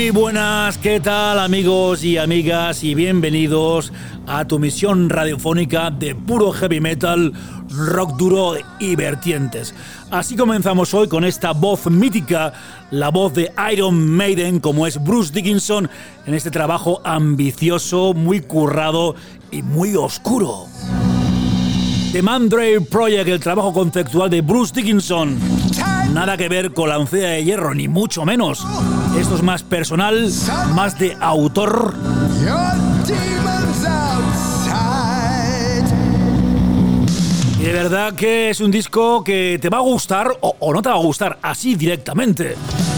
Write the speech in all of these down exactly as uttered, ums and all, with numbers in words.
Muy buenas, ¿qué tal amigos y amigas? Y bienvenidos a tu misión radiofónica de puro heavy metal, rock duro y vertientes. Así comenzamos hoy con esta voz mítica, la voz de Iron Maiden, como es Bruce Dickinson, en este trabajo ambicioso, muy currado y muy oscuro. The Mandrake Project, el trabajo conceptual de Bruce Dickinson. Nada que ver con la Oncea de Hierro, ni mucho menos. Esto es más personal, más de autor. Y de verdad que es un disco que te va a gustar o, o no te va a gustar, así directamente.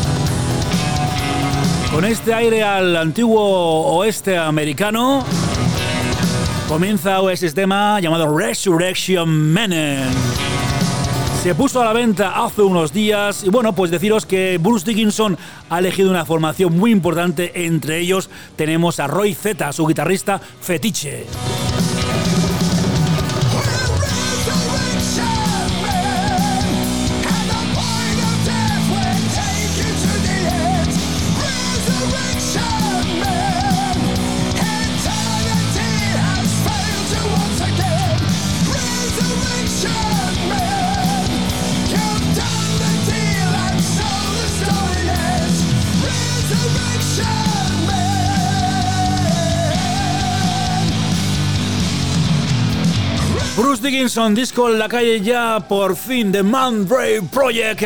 Con este aire al antiguo oeste americano, comienza ese tema llamado Resurrection Man. Se puso a la venta hace unos días y bueno, pues deciros que Bruce Dickinson ha elegido una formación muy importante. Entre ellos tenemos a Roy Z, su guitarrista fetiche. Bruce Dickinson, disco en la calle ya, por fin, The Mandrake Project.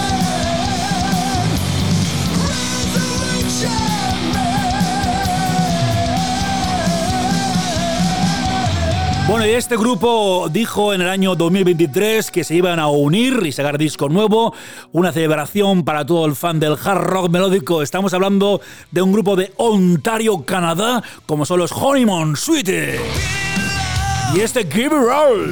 Bueno, y este grupo dijo en el año dos mil veintitrés que se iban a unir y sacar disco nuevo, una celebración para todo el fan del hard rock melódico. Estamos hablando de un grupo de Ontario, Canadá, como son los Honeymoon Suite. Y este Give It All.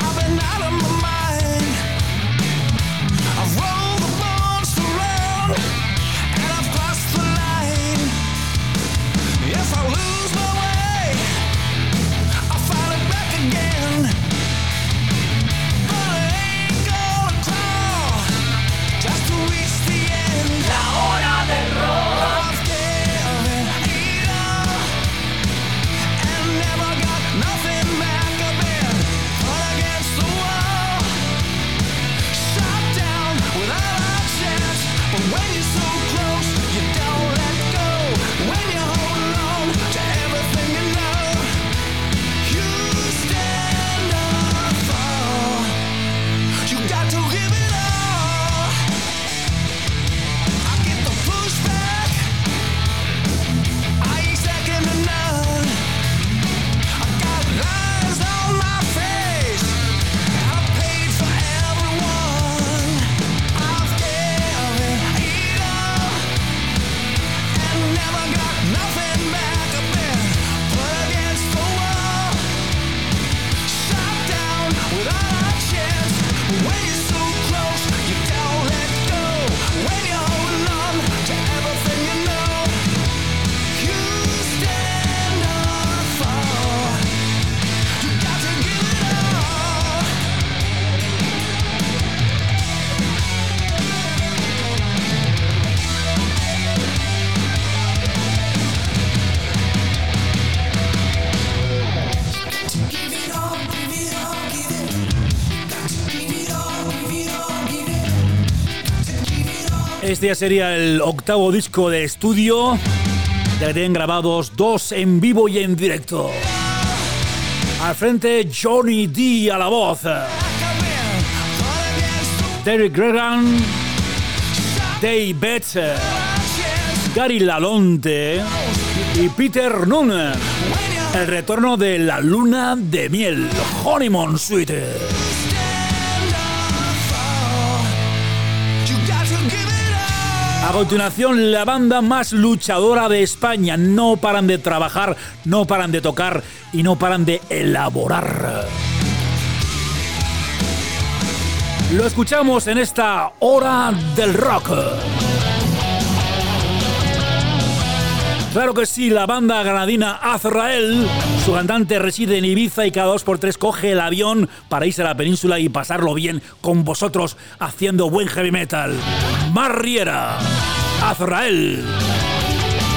Este ya sería el octavo disco de estudio, ya que tienen grabados dos en vivo y en directo. Al frente, Johnny D a la voz, Derek Gregan, Dave Betts, Gary Lalonde y Peter Nunn. El retorno de la luna de miel, Honeymoon Suite. A continuación, la banda más luchadora de España. No paran de trabajar, no paran de tocar y no paran de elaborar. Lo escuchamos en esta hora del rock. Claro que sí, la banda granadina Azrael. Su cantante reside en Ibiza y cada dos por tres coge el avión para irse a la península y pasarlo bien con vosotros haciendo buen heavy metal. Mar Riera, Azrael.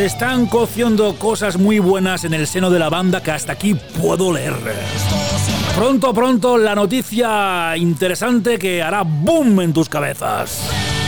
Se están cociendo cosas muy buenas en el seno de la banda que hasta aquí puedo leer. Pronto, pronto, la noticia interesante que hará boom en tus cabezas.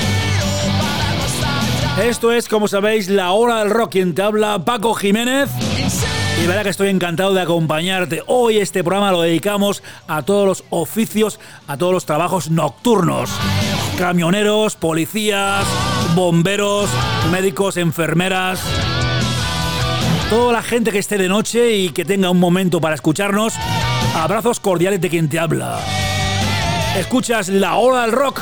Esto es, como sabéis, La Hora del Rock. Quien te habla, Paco Jiménez. Y verá que estoy encantado de acompañarte. Hoy este programa lo dedicamos a todos los oficios, a todos los trabajos nocturnos. Camioneros, policías, bomberos, médicos, enfermeras. Toda la gente que esté de noche y que tenga un momento para escucharnos. Abrazos cordiales de quien te habla. Escuchas La Hora del Rock.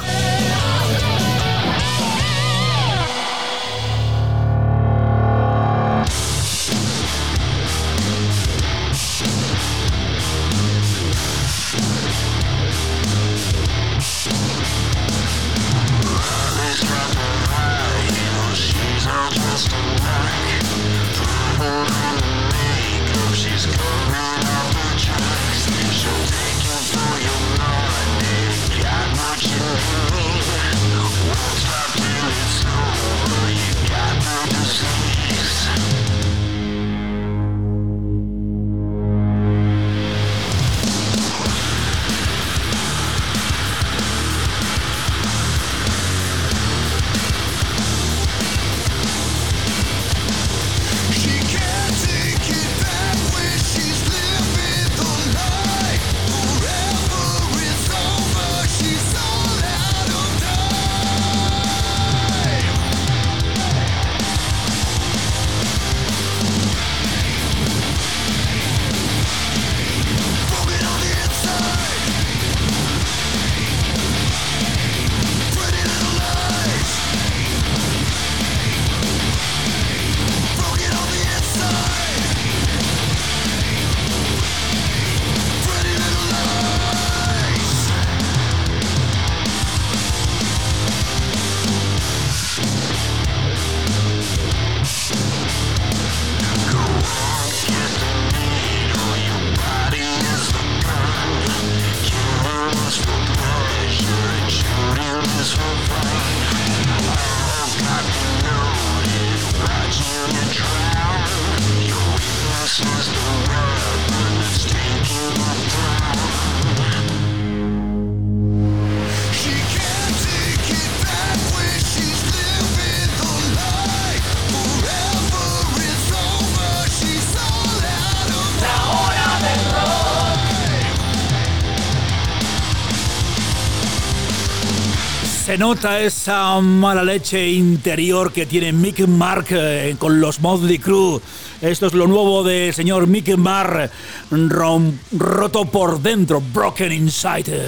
Se nota esa mala leche interior que tiene Mick Mark eh, con los Motley Crue. Esto es lo nuevo del señor Mick Mark, rom, roto por dentro, Broken Inside.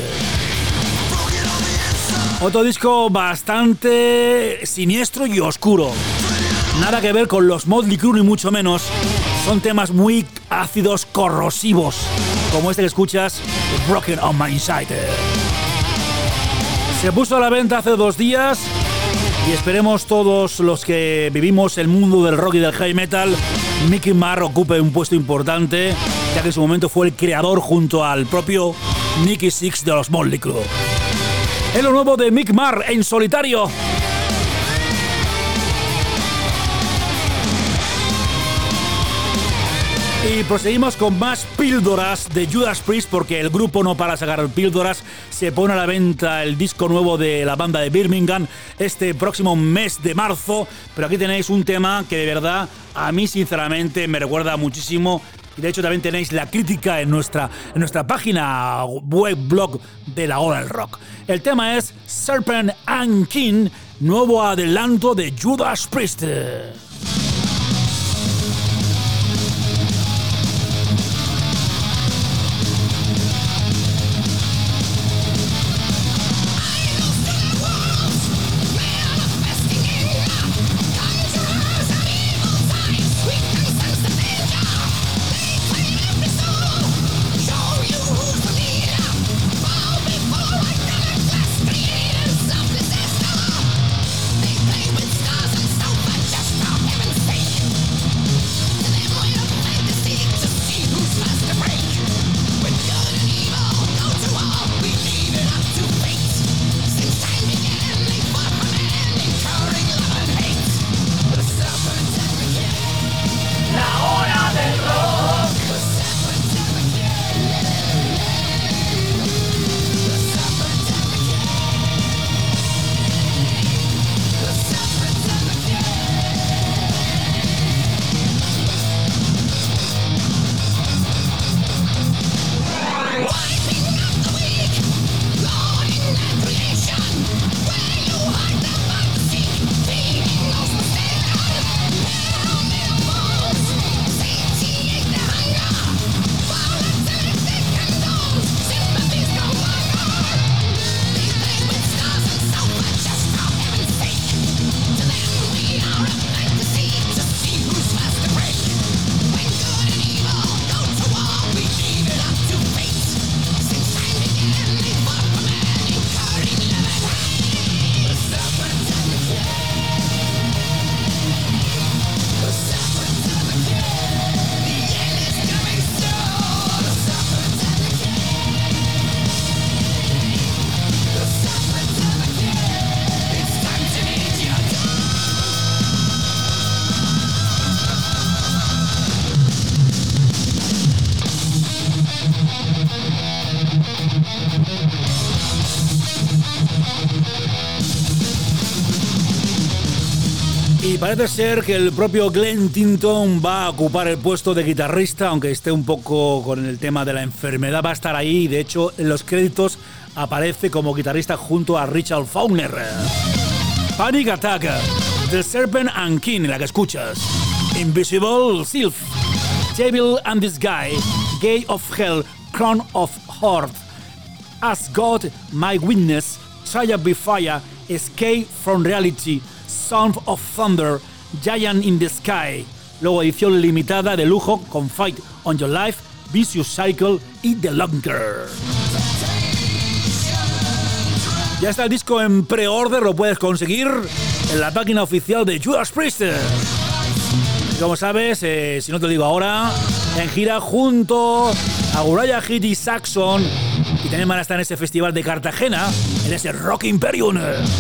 Otro disco bastante siniestro y oscuro. Nada que ver con los Motley Crue ni mucho menos. Son temas muy ácidos, corrosivos, como este que escuchas, Broken on My Inside. Se puso a la venta hace dos días y esperemos todos los que vivimos el mundo del rock y del heavy metal, Mick Mark ocupe un puesto importante, ya que en su momento fue el creador junto al propio Nicky Six de los Motley Crue. Es lo nuevo de Mick Mark en solitario. Y proseguimos con más píldoras de Judas Priest, porque el grupo no para sacar píldoras. Se pone a la venta el disco nuevo de la banda de Birmingham este próximo mes de marzo. Pero aquí tenéis un tema que de verdad a mí sinceramente me recuerda muchísimo. Y de hecho también tenéis la crítica en nuestra, en nuestra página web blog de La Hora del Rock. El tema es Serpent and King, nuevo adelanto de Judas Priest. Just parece ser que el propio Glenn Tinton va a ocupar el puesto de guitarrista, aunque esté un poco con el tema de la enfermedad, va a estar ahí. De hecho, en los créditos aparece como guitarrista junto a Richard Faulkner. Panic Attack, The Serpent and King, la que escuchas. Invisible Sylph, Devil and This Guy, Gate of Hell, Crown of Heart, As God My Witness, Triumph by Fire, Escape from Reality, Sound of Thunder, Giant in the Sky. Luego edición limitada de lujo con Fight on Your Life, Vicious Cycle y The Longer. Ya está el disco en pre-order, lo puedes conseguir en la página oficial de Judas Priest. Y como sabes, eh, si no te lo digo ahora, en gira junto a Uriah Heep y Saxon, y también van a estar en ese festival de Cartagena, en ese Rock Imperium.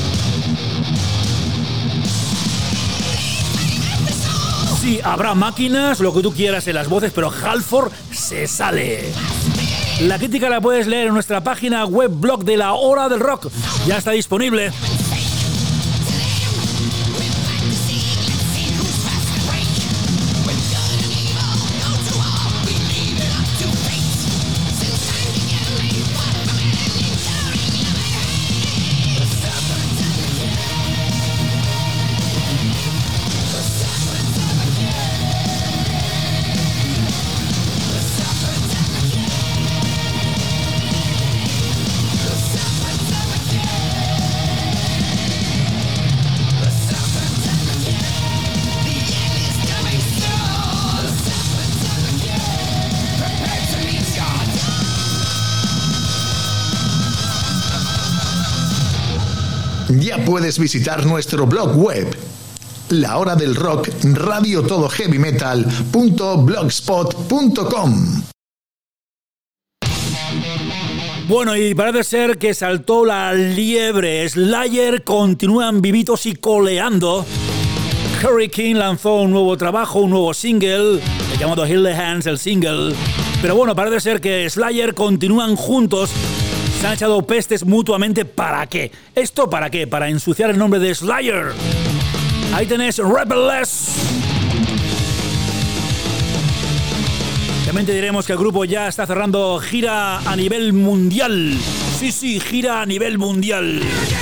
Sí, habrá máquinas, lo que tú quieras en las voces, pero Halford se sale. La crítica la puedes leer en nuestra página web blog de La Hora del Rock. Ya está disponible. Ya puedes visitar nuestro blog web, La Hora del Rock, radio todo heavy metal punto blogspot punto com. Bueno, y parece ser que saltó la liebre. Slayer continúan vivitos y coleando. Kerry King lanzó un nuevo trabajo, un nuevo single, llamado Heal the Hands, el single. Pero bueno, parece ser que Slayer continúan juntos. Se han echado pestes mutuamente. ¿Para qué? ¿Esto para qué? Para ensuciar el nombre de Slayer. Ahí tenés Rebelless. También te diremos que el grupo ya está cerrando gira a nivel mundial. Sí, sí, gira a nivel mundial.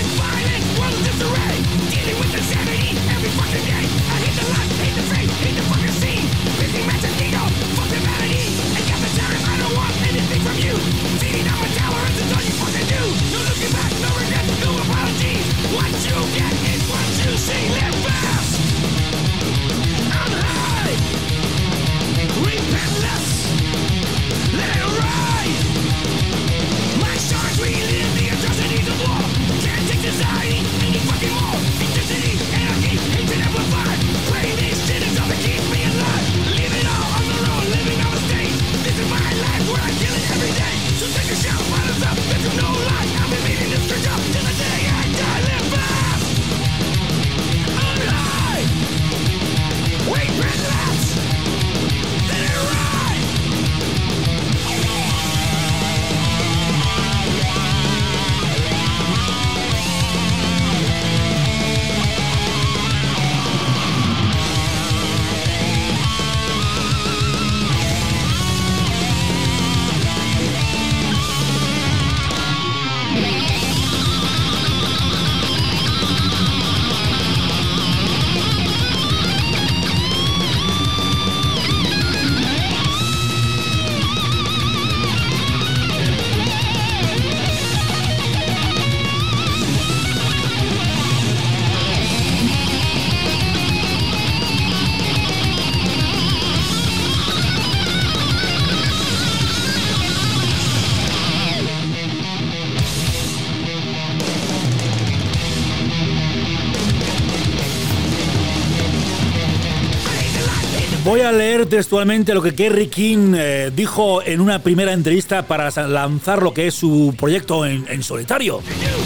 Voy a leer textualmente lo que Kerry King eh, dijo en una primera entrevista para lanzar lo que es su proyecto en, en solitario.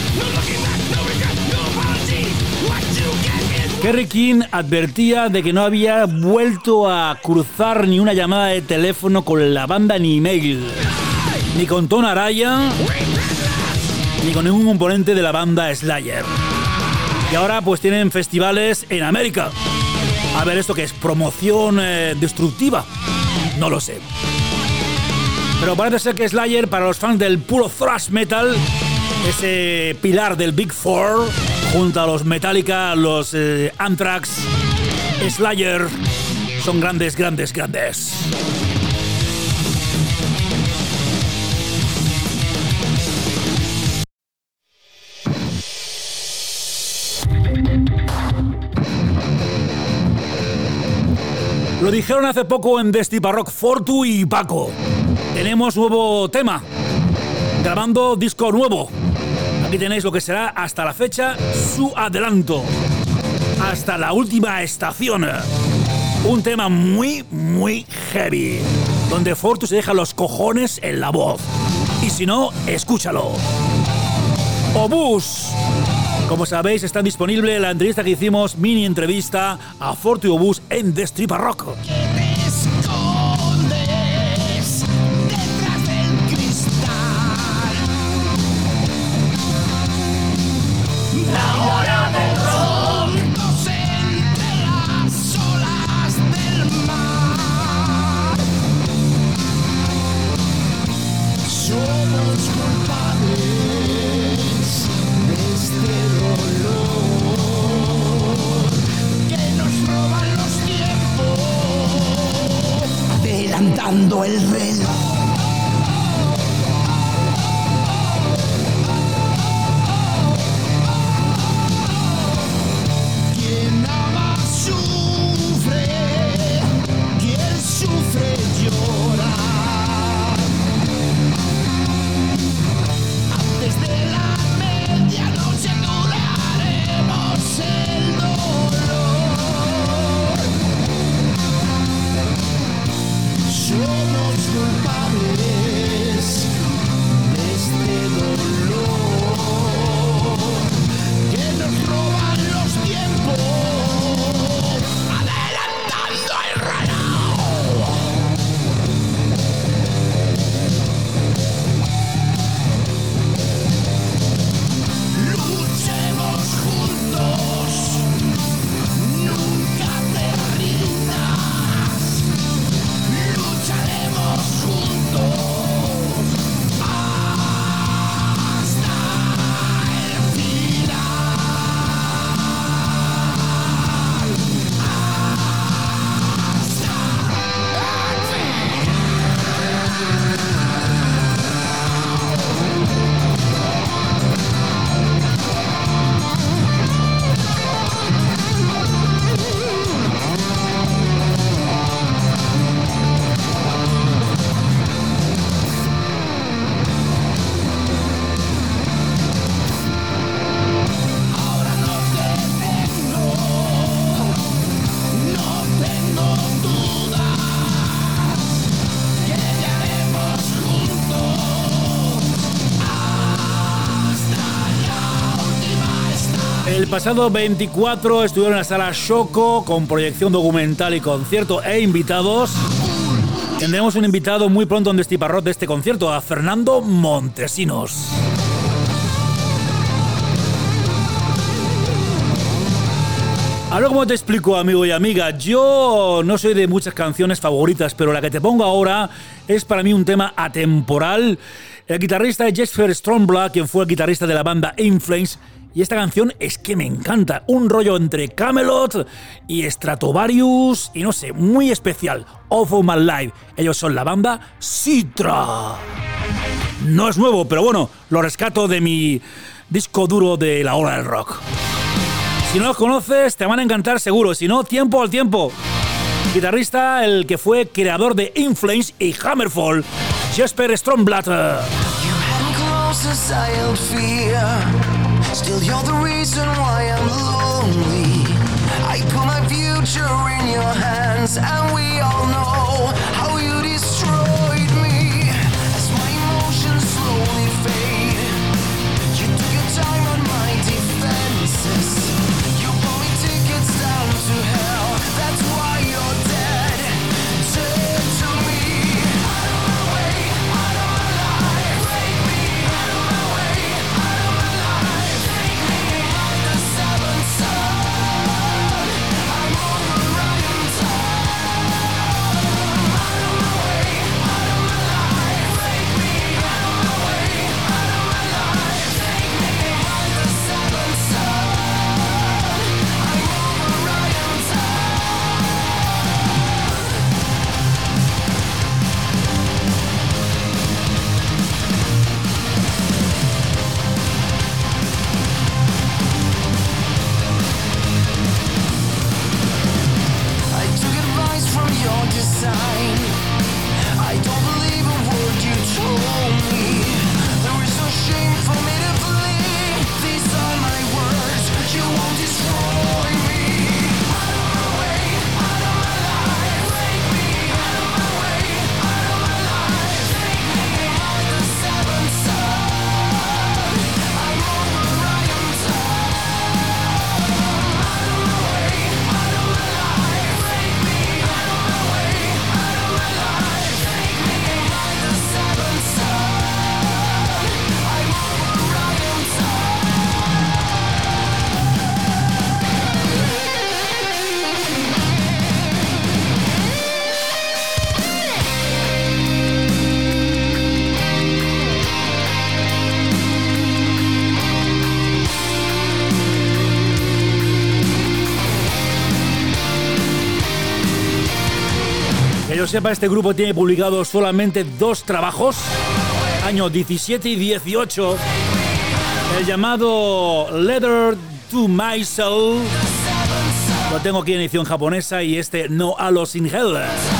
Kerry King advertía de que no había vuelto a cruzar ni una llamada de teléfono con la banda ni email, ni con Tom Araya, ni con ningún componente de la banda Slayer. Y ahora pues tienen festivales en América. A ver, ¿esto qué es? ¿Promoción eh, destructiva? No lo sé. Pero parece ser que Slayer, para los fans del puro thrash metal, ese pilar del Big Four, junto a los Metallica, los eh, Anthrax, Slayer, son grandes, grandes, grandes. Lo dijeron hace poco en Destipa Rock, Fortu y Paco. Tenemos nuevo tema, grabando disco nuevo. Aquí tenéis lo que será hasta la fecha su adelanto, hasta la última estación. Un tema muy, muy heavy, donde Fortu se deja los cojones en la voz. Y si no, escúchalo. Obús. Como sabéis, está disponible la entrevista que hicimos, mini entrevista a Fortu y Obús en Destripa Rock. Adelantando el reloj. Quien ama sufre, quien sufre llora. Antes de la medianoche curaremos el dolor. Somos culpables de este dolor que nos roban los tiempos, adelantando el reloj. Luchemos juntos, nunca te rindas. Lucharemos juntos hasta el final. Hasta el fin. Ahora no te tengo, no tengo dudas, que llegaremos juntos hasta la última estación. El pasado veinticuatro estuvieron en la sala Shoko con proyección documental y concierto e invitados. Tendremos un invitado muy pronto en Destipa Rock de este concierto, a Fernando Montesinos. Ahora, como te explico, amigo y amiga, yo no soy de muchas canciones favoritas, pero la que te pongo ahora es para mí un tema atemporal. El guitarrista es Jesper Strömblatt, quien fue el guitarrista de la banda In Flames, y esta canción es que me encanta. Un rollo entre Kamelot y Stratovarius, y no sé, muy especial. Off of My Life. Ellos son la banda Citra. No es nuevo, pero bueno, lo rescato de mi disco duro de la hora del rock. Si no los conoces, te van a encantar seguro. Si no, tiempo al tiempo. Guitarrista, el que fue creador de In Flames y Hammerfall, Jesper Strömblatt. Still you're the reason why I'm lonely. I put my future in your hands, and we all know how you destroyed me. As my emotions slowly fade, you took your time on my defenses. You bought me tickets down to hell, that's why you're dead. Turn to me, out of my way, out of my life. Break me, out of my way, out of my life. Take me like the seventh son. I'm on the run. sepa, este grupo tiene publicados solamente dos trabajos, años diecisiete y dieciocho. El llamado Letter to My Soul lo tengo aquí en edición japonesa y este No Halos in Hell.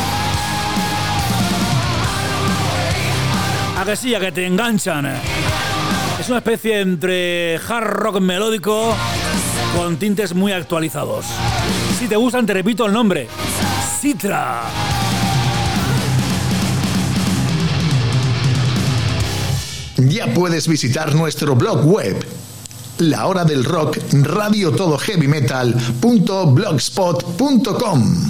A que sí, a que te enganchan. Es una especie entre hard rock melódico con tintes muy actualizados. Si te gustan, te repito el nombre: Citra. Ya puedes visitar nuestro blog web, La Hora del Rock, radio todo heavy metal punto blogspot punto com.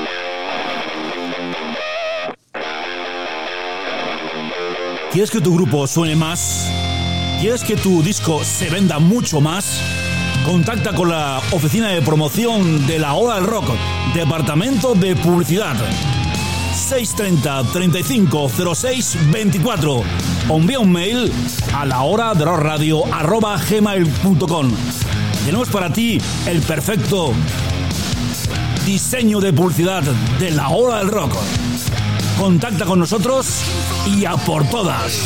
¿Quieres que tu grupo suene más? ¿Quieres que tu disco se venda mucho más? Contacta con la oficina de promoción de La Hora del Rock, Departamento de Publicidad. seis treinta, treinta y cinco, cero seis, veinticuatro o envía un mail a la hora de rock radio arroba gmail punto com. Tenemos para ti el perfecto diseño de publicidad de La Hora del Rock. Contacta con nosotros y a por todas.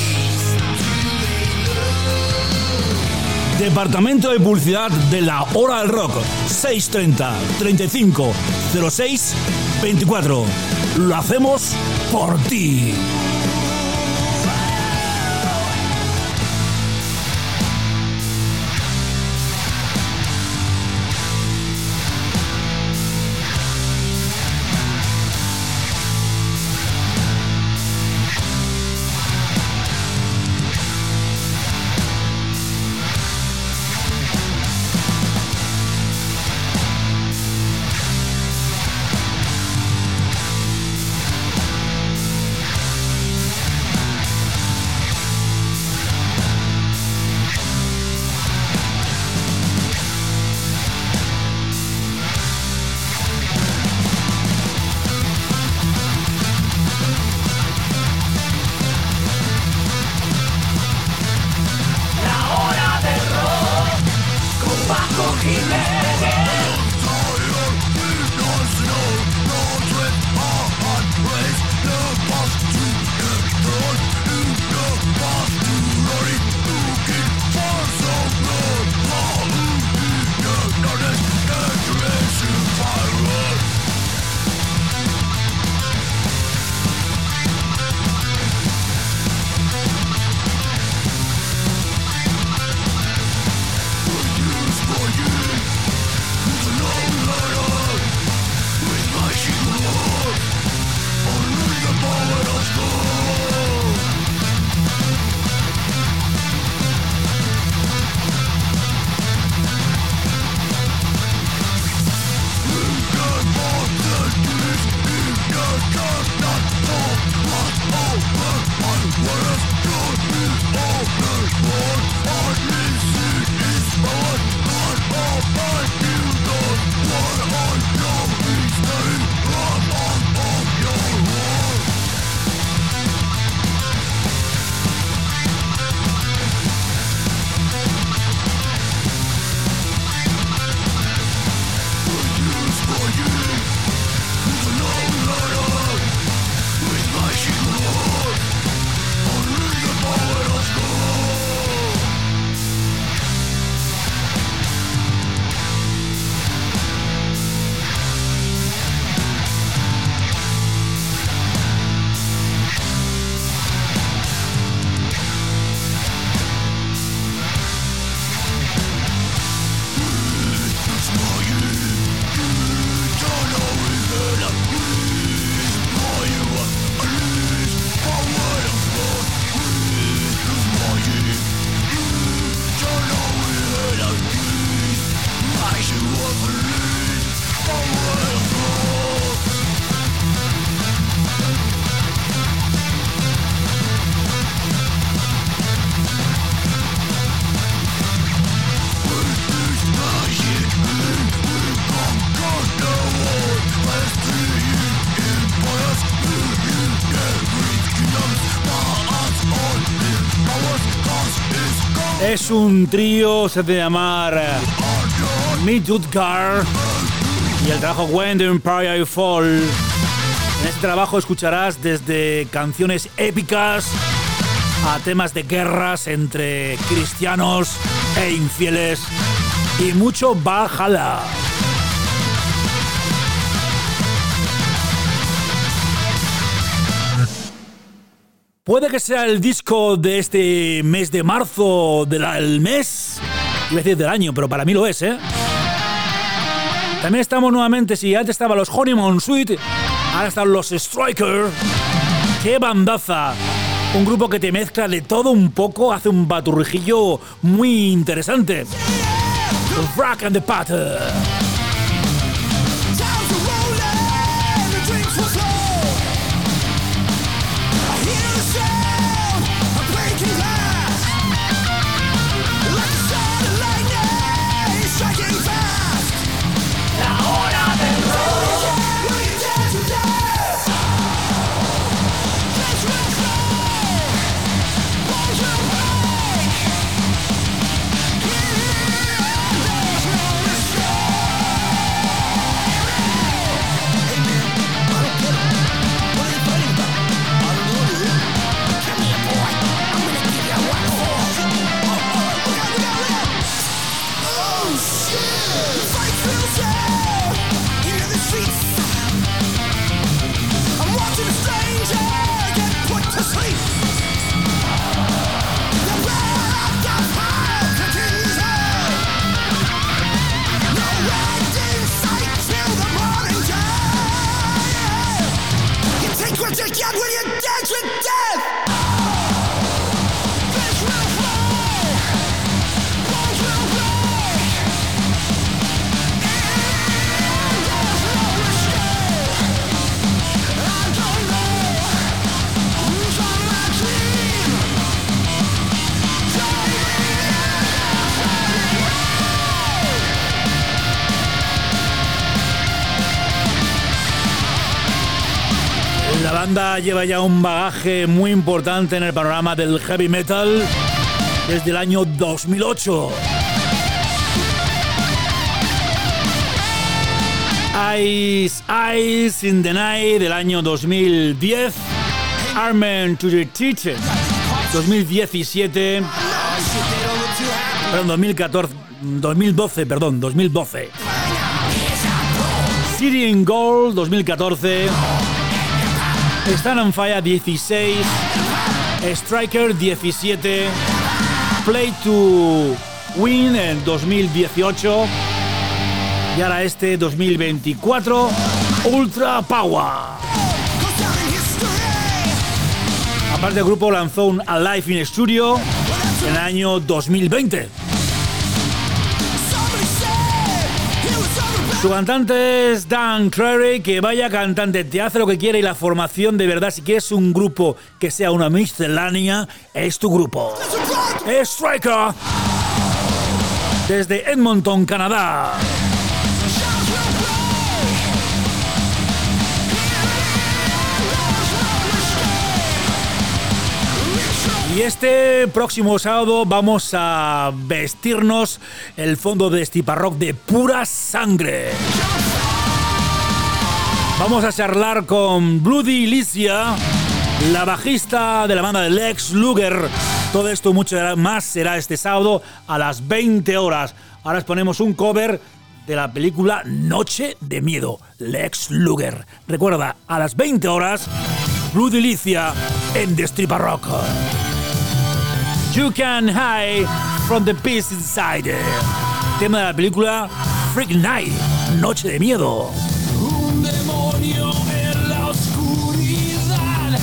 Departamento de Publicidad de La Hora del Rock, seis treinta, treinta y cinco, cero seis, veinticuatro. Lo hacemos por ti. Es un trío, se hace llamar Meat Utgar, y el trabajo When the Empire Fall. En este trabajo escucharás desde canciones épicas a temas de guerras entre cristianos e infieles y mucho Valhalla. Puede que sea el disco de este mes de marzo, del mes, iba a decir del año, pero para mí lo es, ¿eh? También estamos nuevamente, si antes estaban los Honeymoon Suite, ahora están los Striker. ¡Qué bandaza! Un grupo que te mezcla de todo un poco, hace un baturrijillo muy interesante. Rock and the Patter. La banda lleva ya un bagaje muy importante en el panorama del heavy metal desde el año dos mil ocho. Ice Ice in the Night del año dos mil diez, Amen to the Teacher dos mil diecisiete, perdón, dos mil catorce, dos mil doce, perdón, dos mil doce. City in Gold dos mil catorce, Stand on Fire dieciséis, Striker diecisiete, Play to Win en dos mil dieciocho y ahora este dos mil veinticuatro, Ultra Power. Aparte el grupo lanzó un Alive in Studio en el año dos mil veinte. Su cantante es Dan Clary, que vaya cantante, te hace lo que quiere y la formación de verdad, si quieres un grupo que sea una miscelánea, es tu grupo. Striker, desde Edmonton, Canadá. Y este próximo sábado vamos a vestirnos el fondo de Striparrock de pura sangre. Vamos a charlar con Bloody Alicia, la bajista de la banda de Lex Luger. Todo esto y mucho más será este sábado a las veinte horas. Ahora os ponemos un cover de la película Noche de Miedo, Lex Luger. Recuerda, a las veinte horas, Bloody Alicia en The Striparrock. You Can Hide from the Beast Inside. Tema de la película Freak Night, Noche de Miedo. Un demonio en la oscuridad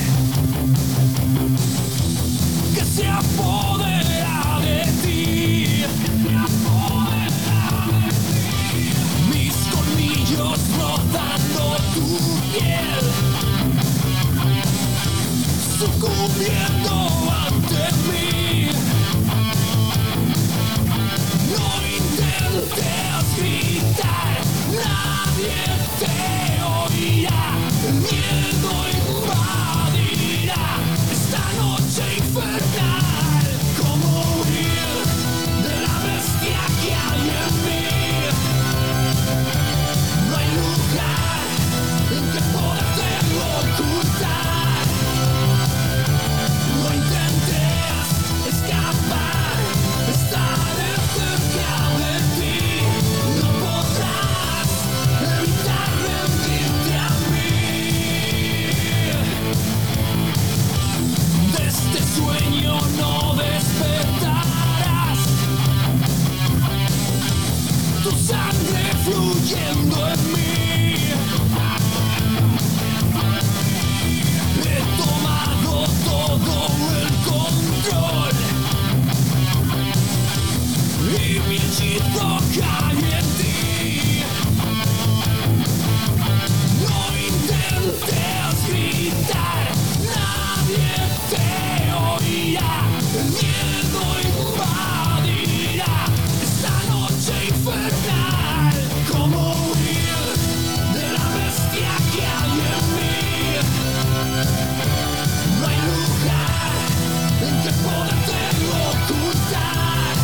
que se apodera de ti. Se apodera de ti. Mis colmillos rozando tu piel, sucumbiendo ante mí. Intentes gritar, nadie te oirá. El miedo invadirá esta noche infernal. Como huir de la bestia que hay en mí. No hay lugar en que poderte cayendo en mí. He tomado todo el control y mi hechizo cae en ti. No intentes gritar, nadie te oirá. El miedo invadirá esta noche infernal. Como huir de la bestia que hay en mí. No hay lugar en que poderte ocultar.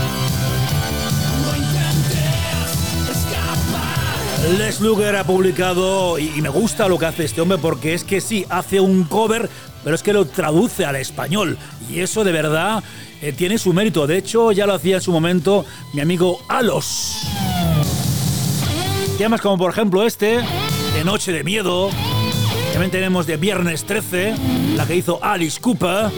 No intentes escapar. Lex Luger ha publicado, y me gusta lo que hace este hombre, porque es que sí, hace un cover, pero es que lo traduce al español, y eso de verdad eh, tiene su mérito. De hecho, ya lo hacía en su momento mi amigo Alos. Temas como por ejemplo este, de Noche de Miedo. También tenemos de Viernes trece, la que hizo Alice Cooper.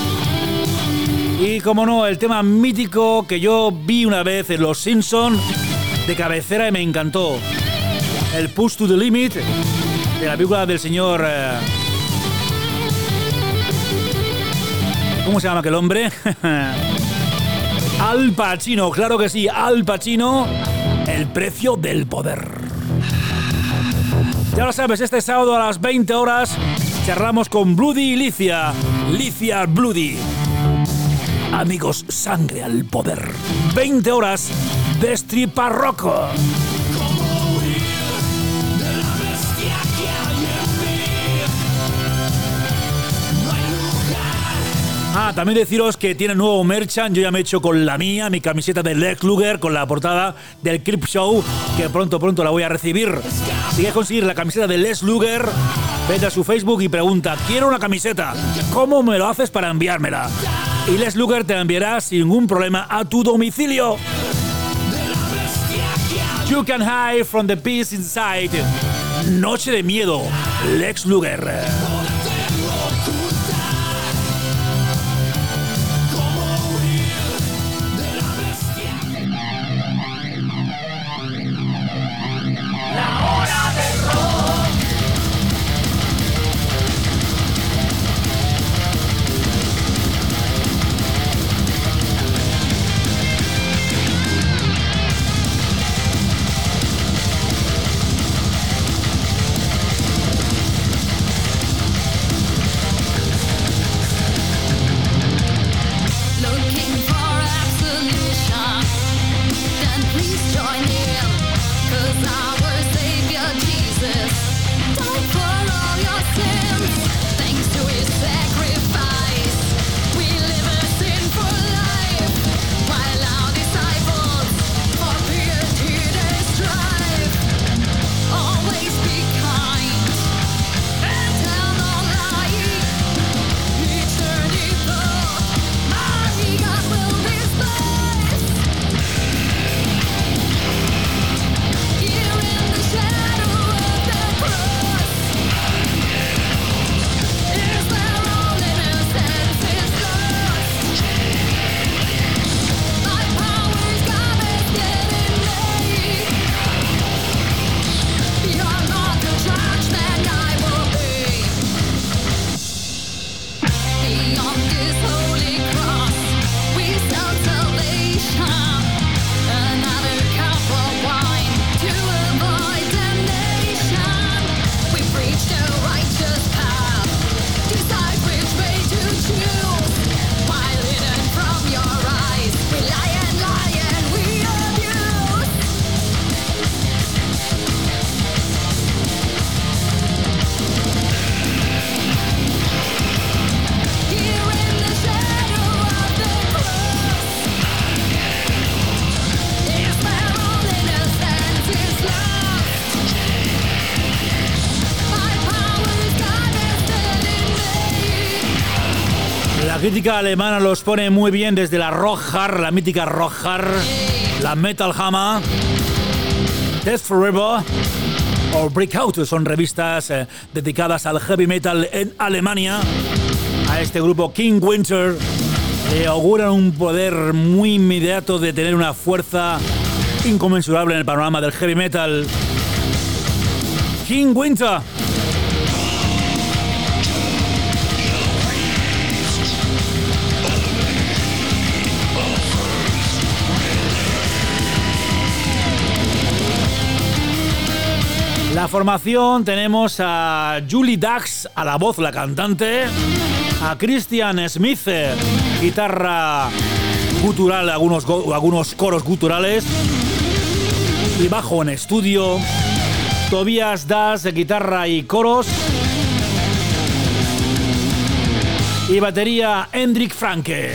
Y como no, el tema mítico que yo vi una vez en Los Simpsons de cabecera y me encantó. El Push to the Limit, de la película del señor... Eh, ¿Cómo se llama aquel hombre? Al Pacino, claro que sí, Al Pacino, El precio del poder. Ya lo sabes, este sábado a las veinte horas charlamos con Bloody y Licia. Licia Bloody. Amigos, sangre al poder. veinte horas de Stripa Rock. Como huir de la bestia que hay en mí. No hay lugar. Ah, también deciros que tiene nuevo merchant. Yo ya me he hecho con la mía, mi camiseta de Lex Luger, con la portada del Creep Show, que pronto, pronto la voy a recibir. Si quieres conseguir la camiseta de Lex Luger, vete a su Facebook y pregunta: quiero una camiseta, ¿cómo me lo haces para enviármela? Y Lex Luger te la enviará sin ningún problema a tu domicilio. You can hide from the beast inside. Noche de Miedo, Lex Luger. La crítica alemana los pone muy bien desde la Rockar, la mítica Rockar, la Metal Hammer, Death Forever o Breakout. Son revistas eh, dedicadas al heavy metal en Alemania. A este grupo King Winter le auguran un poder muy inmediato de tener una fuerza inconmensurable en el panorama del heavy metal, King Winter. La formación tenemos a Julie Dax a la voz, la cantante, a Christian Smith, guitarra gutural, algunos, algunos coros guturales y bajo en estudio, Tobias Das, guitarra y coros, y batería Hendrik Franke.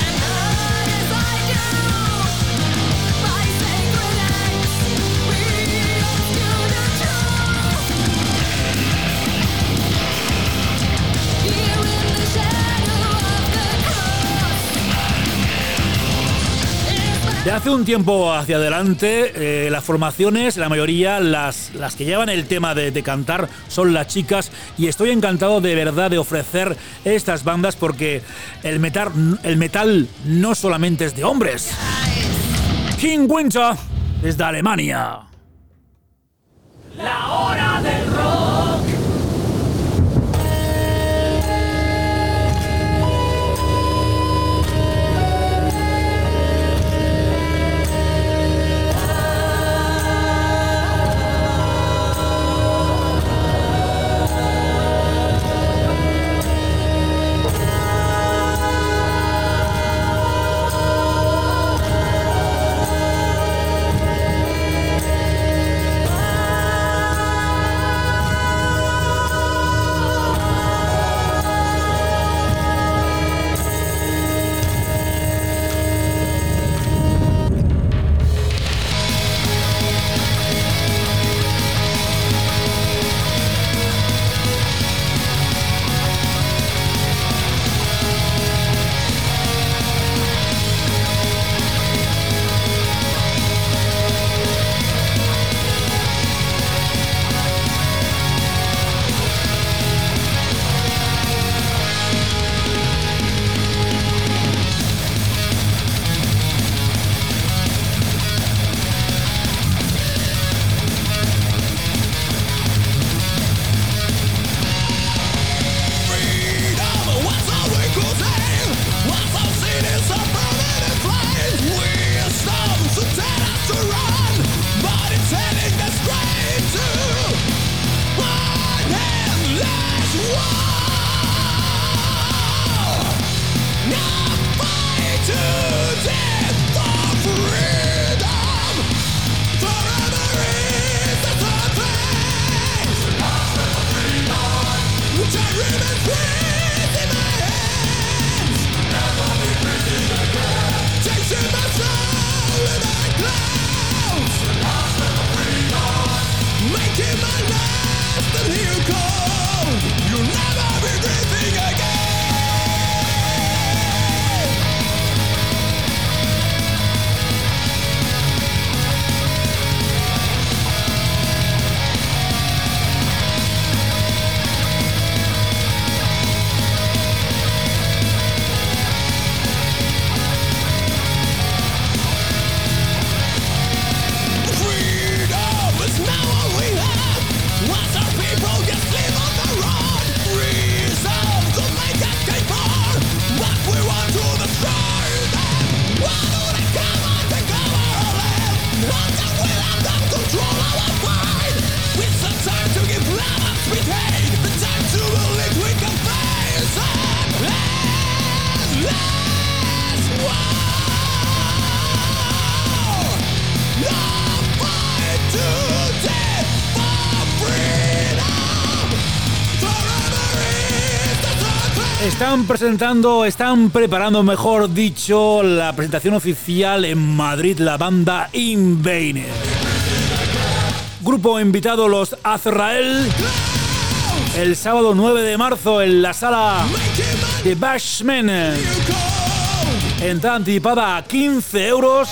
De hace un tiempo hacia adelante, eh, las formaciones, la mayoría, las, las que llevan el tema de, de cantar, son las chicas, y estoy encantado de verdad de ofrecer estas bandas porque el metal, el metal no solamente es de hombres. King Winter desde Alemania. La hora del rock. Están presentando, están preparando, mejor dicho, la presentación oficial en Madrid, la banda In Vain. Grupo invitado los Azrael el sábado nueve de marzo en la sala de Bashman. Entrada anticipada a quince euros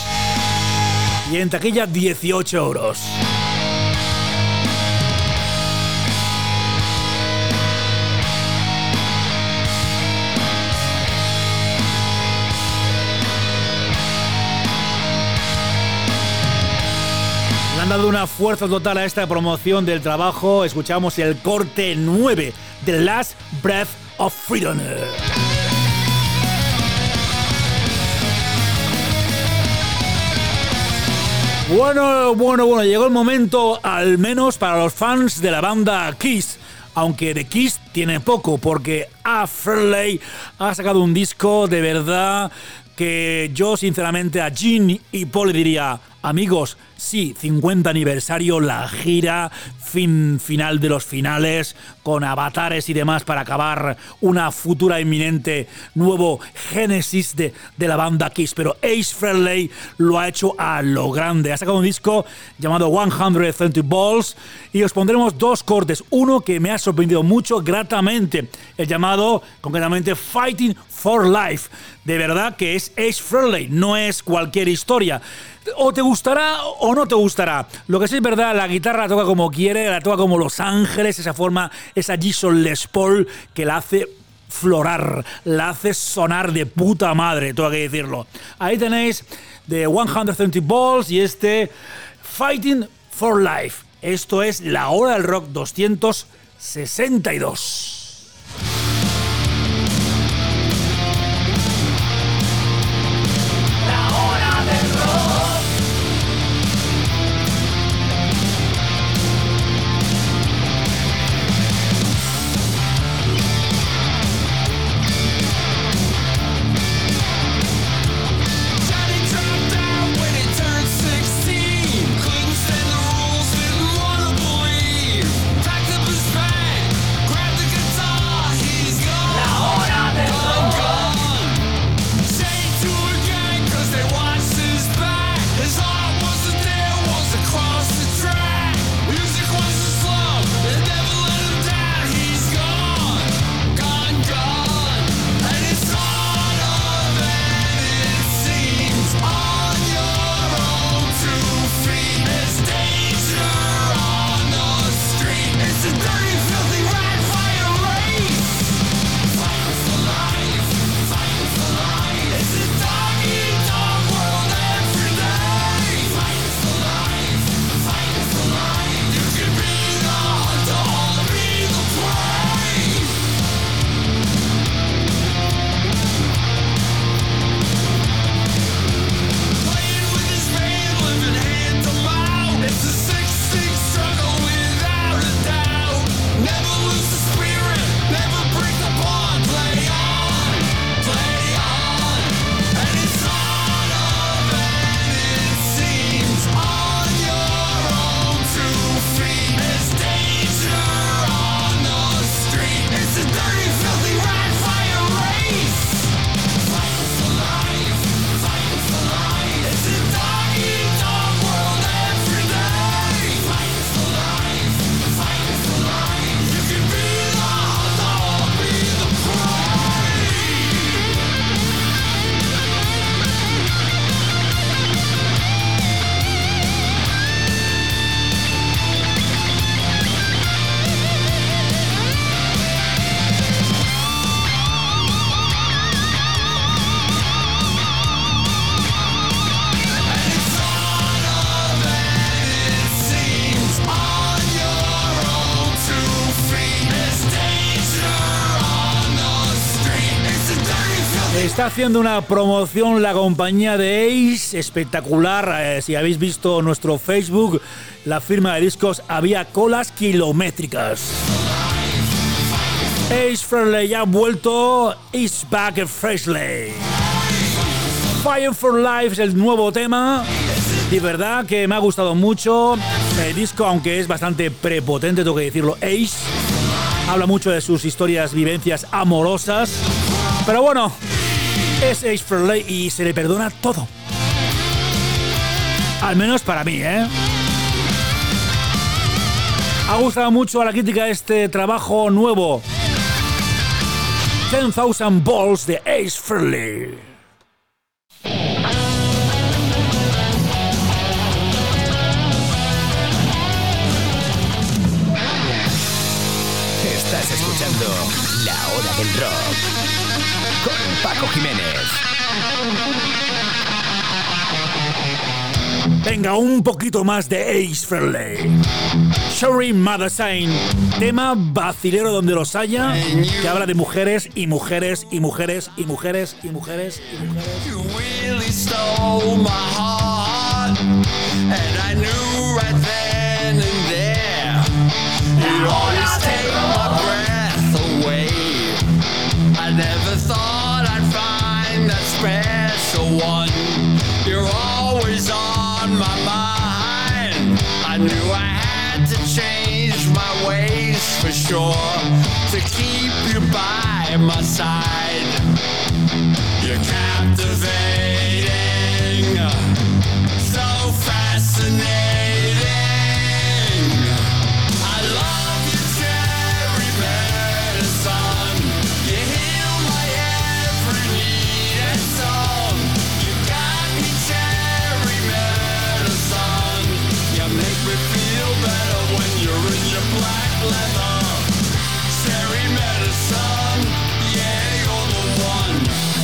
y en taquilla dieciocho euros. dado una fuerza total a esta promoción del trabajo. Escuchamos el corte nueve de Last Breath of Freedom. Bueno, bueno, bueno, llegó el momento, al menos para los fans de la banda Kiss. Aunque de Kiss tiene poco, porque A. Frehley ha sacado un disco de verdad que yo sinceramente a Gene y Paul le diría: amigos, sí, cincuenta aniversario, la gira, fin final de los finales, con avatares y demás para acabar una futura inminente nuevo génesis de, de la banda Kiss. Pero Ace Frehley lo ha hecho a lo grande. Ha sacado un disco llamado ciento treinta Balls y os pondremos dos cortes. Uno que me ha sorprendido mucho, gratamente, el llamado, concretamente, Fighting for Life. De verdad que es Ace Frehley, no es cualquier historia. O te gustará o no te gustará. Lo que sí es verdad, la guitarra la toca como quiere, la toca como Los Ángeles, esa forma, esa Gibson Les Paul que la hace florar, la hace sonar de puta madre, tengo que decirlo. Ahí tenéis de ciento treinta Balls y este Fighting for Life. Esto es la hora del rock doscientos sesenta y dos. Está haciendo una promoción la compañía de Ace espectacular. Eh, si habéis visto nuestro Facebook, la firma de discos había colas kilométricas. Ace Frehley ya ha vuelto. Is back Frehley. Fire for Life es el nuevo tema. De verdad que me ha gustado mucho. El disco, aunque es bastante prepotente, tengo que decirlo, Ace habla mucho de sus historias, vivencias amorosas. Pero bueno, es Ace Frehley y se le perdona todo. Al menos para mí, ¿eh? Ha gustado mucho a la crítica este trabajo nuevo. ten thousand Balls de Ace Frehley. Estás escuchando La Hora del Rock con Paco Jiménez. Venga, un poquito más de Ace Frehley. Sherry Mothersign, tema vacilero donde los haya, que habla de mujeres y mujeres y mujeres y mujeres y mujeres y mujeres. You really stole my heart, and I knew right then and there you'd always take my breath away. I never thought I'd find that special one. You're always on my mind. I knew I had to change my ways for sure to keep you by my side. You're captivating, so fascinating. I love your cherry medicine. You heal my every need and song. You got me cherry medicine. You make me feel better when you're in your black leather. Cherry medicine, yeah, you're the one.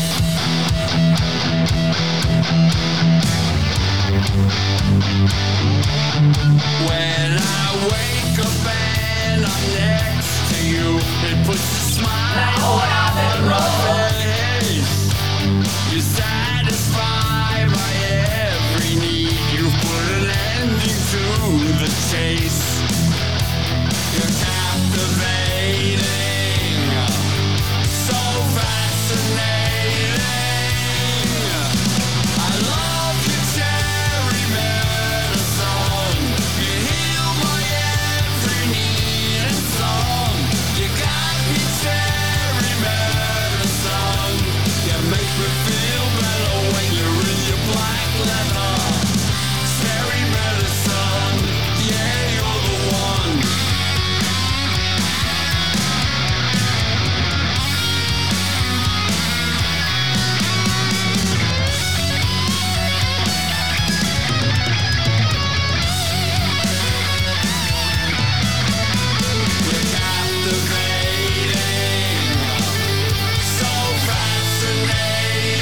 When I wake up and I'm next to you, it puts a smile on my face. You satisfy my every need. You put an ending to the chase. You're captivating, so fascinating. I love your cherry medicine. You heal my every need and song. You got me cherry medicine. You make me feel better when you're in your black leather. Cherry medicine, yeah, you're the one. You're captivating, so fascinating.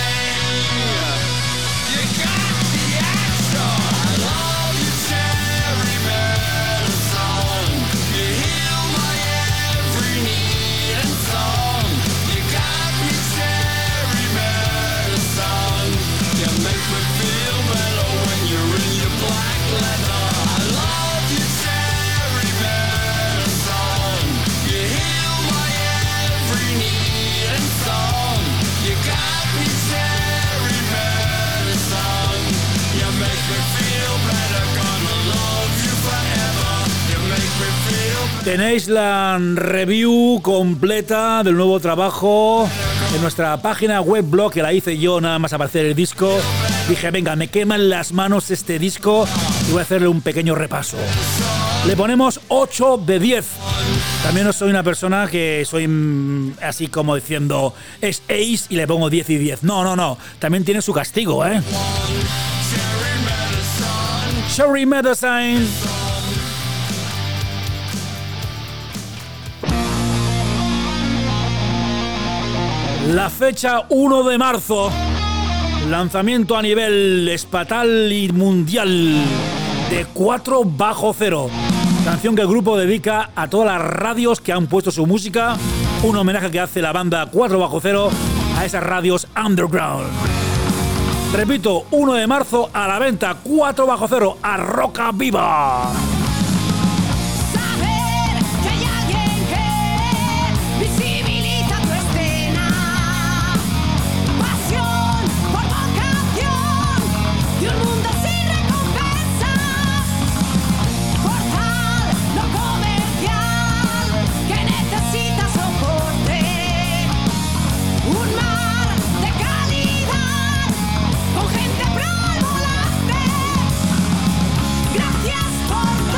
You got the action. I love your cherry medicine. You heal my every need and song. You got me cherry medicine. You make me feel better when you're in your black leather. I love your cherry medicine. You heal my every need and song. You got me cherry medicine. You make me feel better. Gonna love you forever. You make me feel. Tenéis la review completa del nuevo trabajo en nuestra página web blog, que la hice yo nada más aparecer el disco. Dije, venga, me queman las manos este disco y voy a hacerle un pequeño repaso. Le ponemos ocho de diez. También no soy una persona que soy mm, así como diciendo es Ace y le pongo diez y diez. No, no, no. También tiene su castigo, ¿eh? Cherry Medicine. La fecha uno de marzo. Lanzamiento a nivel estatal y mundial de cuatro bajo cero. Canción que el grupo dedica a todas las radios que han puesto su música. Un homenaje que hace la banda cuatro bajo cero a esas radios underground. Repito, uno de marzo a la venta, cuatro bajo cero a Roca Viva. Saber que hay alguien que visibiliza tu escena. Pasión por vocación y un mundo sin recompensas. Portal no comercial que necesita soporte. Un mar de calidad con gente pro al volante. Gracias por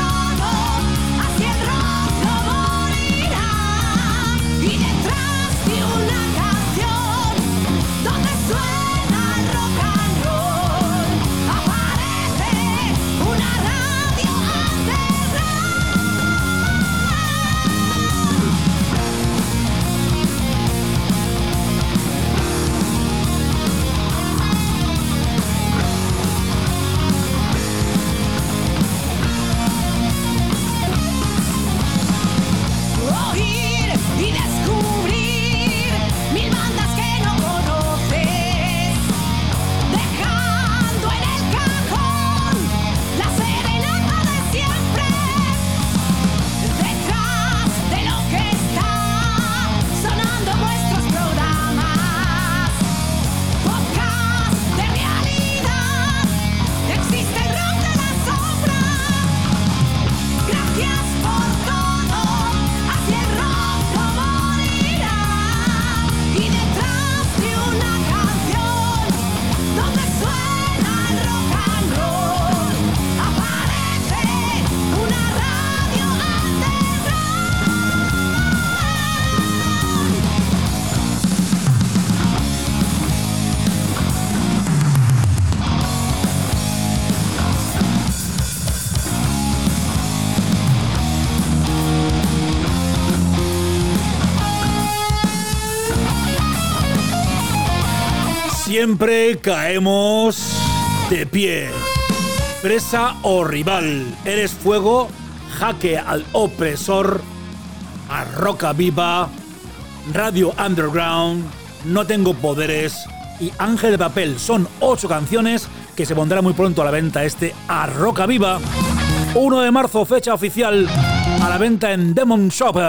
siempre caemos de pie. Presa o rival, eres fuego, jaque al opresor, a Roca Viva, Radio Underground, No tengo poderes y Ángel de Papel. Son ocho canciones que se pondrá muy pronto a la venta este A Roca Viva. uno de marzo, fecha oficial, a la venta en Demon Shop.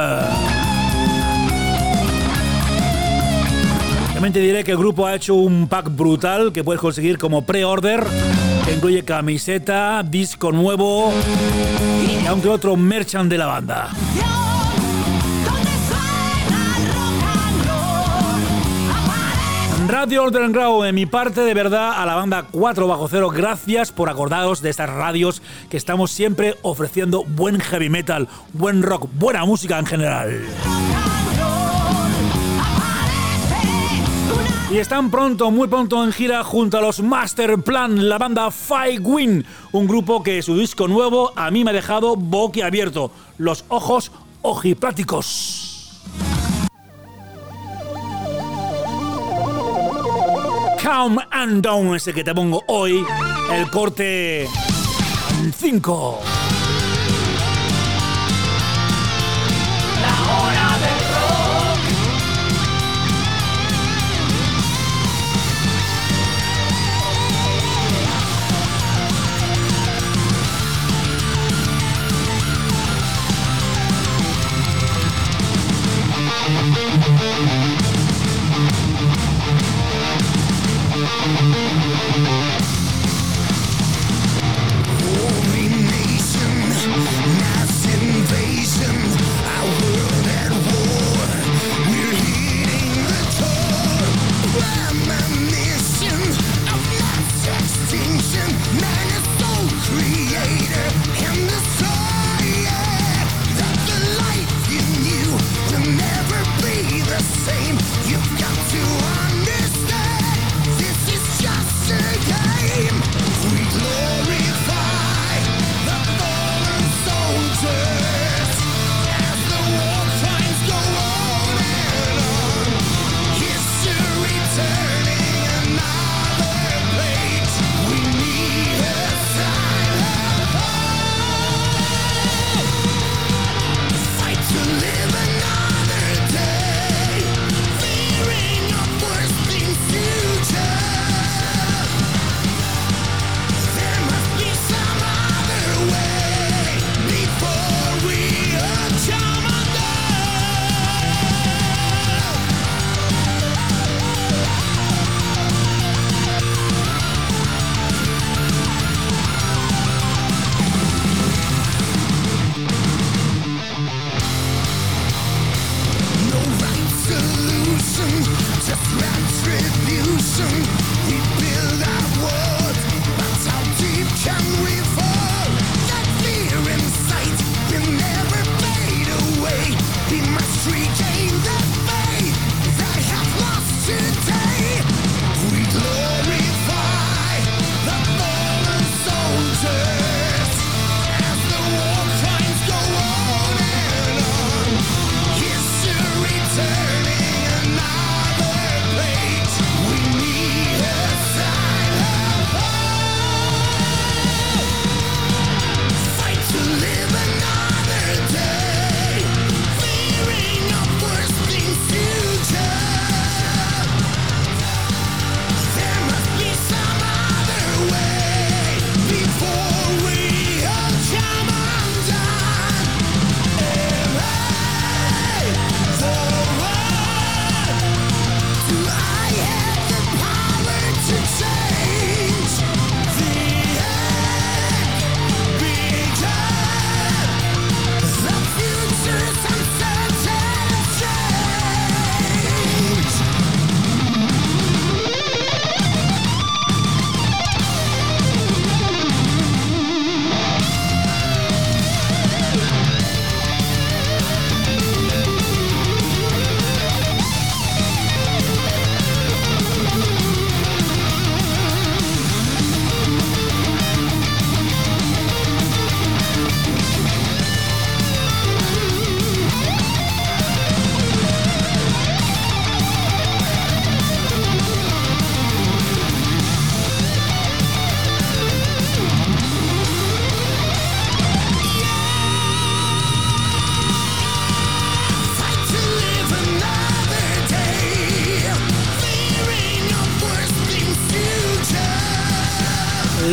También te diré que el grupo ha hecho un pack brutal que puedes conseguir como pre-order, que incluye camiseta, disco nuevo y aunque otro merchant de la banda. Radio Underground, en mi parte, de verdad, a la banda cuatro bajo cero, gracias por acordaros de estas radios que estamos siempre ofreciendo buen heavy metal, buen rock, buena música en general. Y están pronto, muy pronto en gira junto a los Masterplan, la banda Five Win, un grupo que su disco nuevo a mí me ha dejado boquiabierto, los ojos ojipláticos. Calm and Down, ese que te pongo hoy, el corte cinco. La hora del rock. Holding me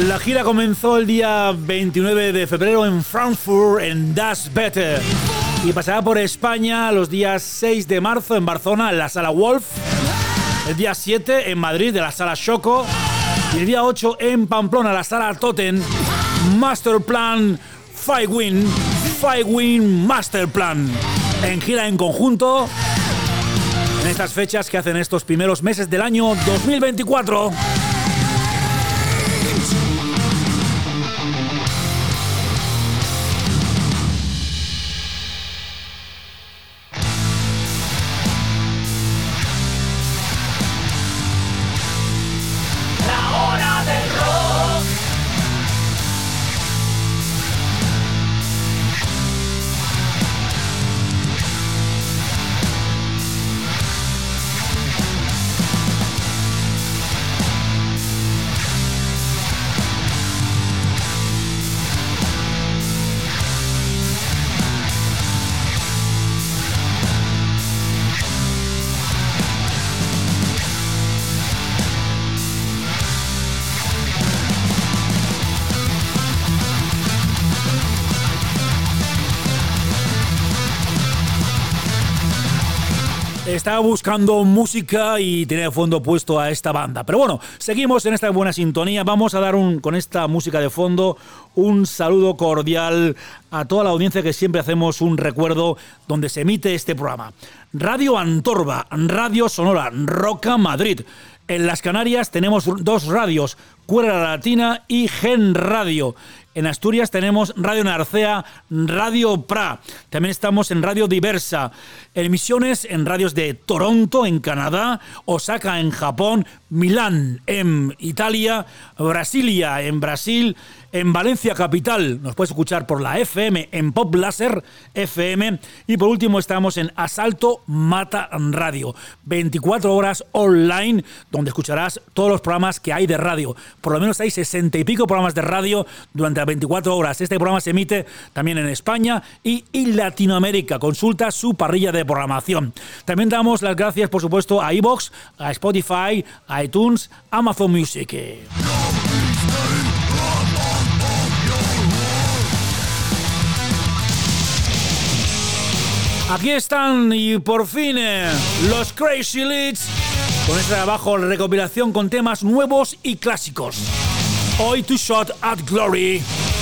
La gira comenzó el día veintinueve de febrero en Frankfurt, en Das Better, y pasará por España los días seis de marzo en Barcelona, en la Sala Wolf, el día siete en Madrid, de la Sala Choco, y el día ocho en Pamplona, la Sala Totem. Masterplan Five Win, Five Win Masterplan, en gira en conjunto en estas fechas que hacen estos primeros meses del año dos mil veinticuatro. Estaba buscando música y tenía de fondo puesto a esta banda. Pero bueno, seguimos en esta buena sintonía. Vamos a dar un, con esta música de fondo un saludo cordial a toda la audiencia, que siempre hacemos un recuerdo donde se emite este programa. Radio Antorba, Radio Sonora, Roca Madrid. En las Canarias tenemos dos radios, Cuerda Latina y Gen Radio. En Asturias tenemos Radio Narcea, Radio Pra. También estamos en Radio Diversa. Emisiones en radios de Toronto, en Canadá, Osaka, en Japón, Milán, en Italia, Brasilia, en Brasil, en Valencia capital. Nos puedes escuchar por la F M, en Pop Láser F M. Y por último estamos en Asalto Mata Radio. veinticuatro horas online, donde escucharás todos los programas que hay de radio. Por lo menos hay sesenta y pico programas de radio durante las veinticuatro horas. Este programa se emite también en España y, y Latinoamérica. Consulta su parrilla de programación. También damos las gracias, por supuesto, a iVoox, a Spotify, a iTunes, Amazon Music. Aquí están, y por fin, eh, los Crazy Leads, con este trabajo de recopilación con temas nuevos y clásicos. Hoy To Shot at Glory.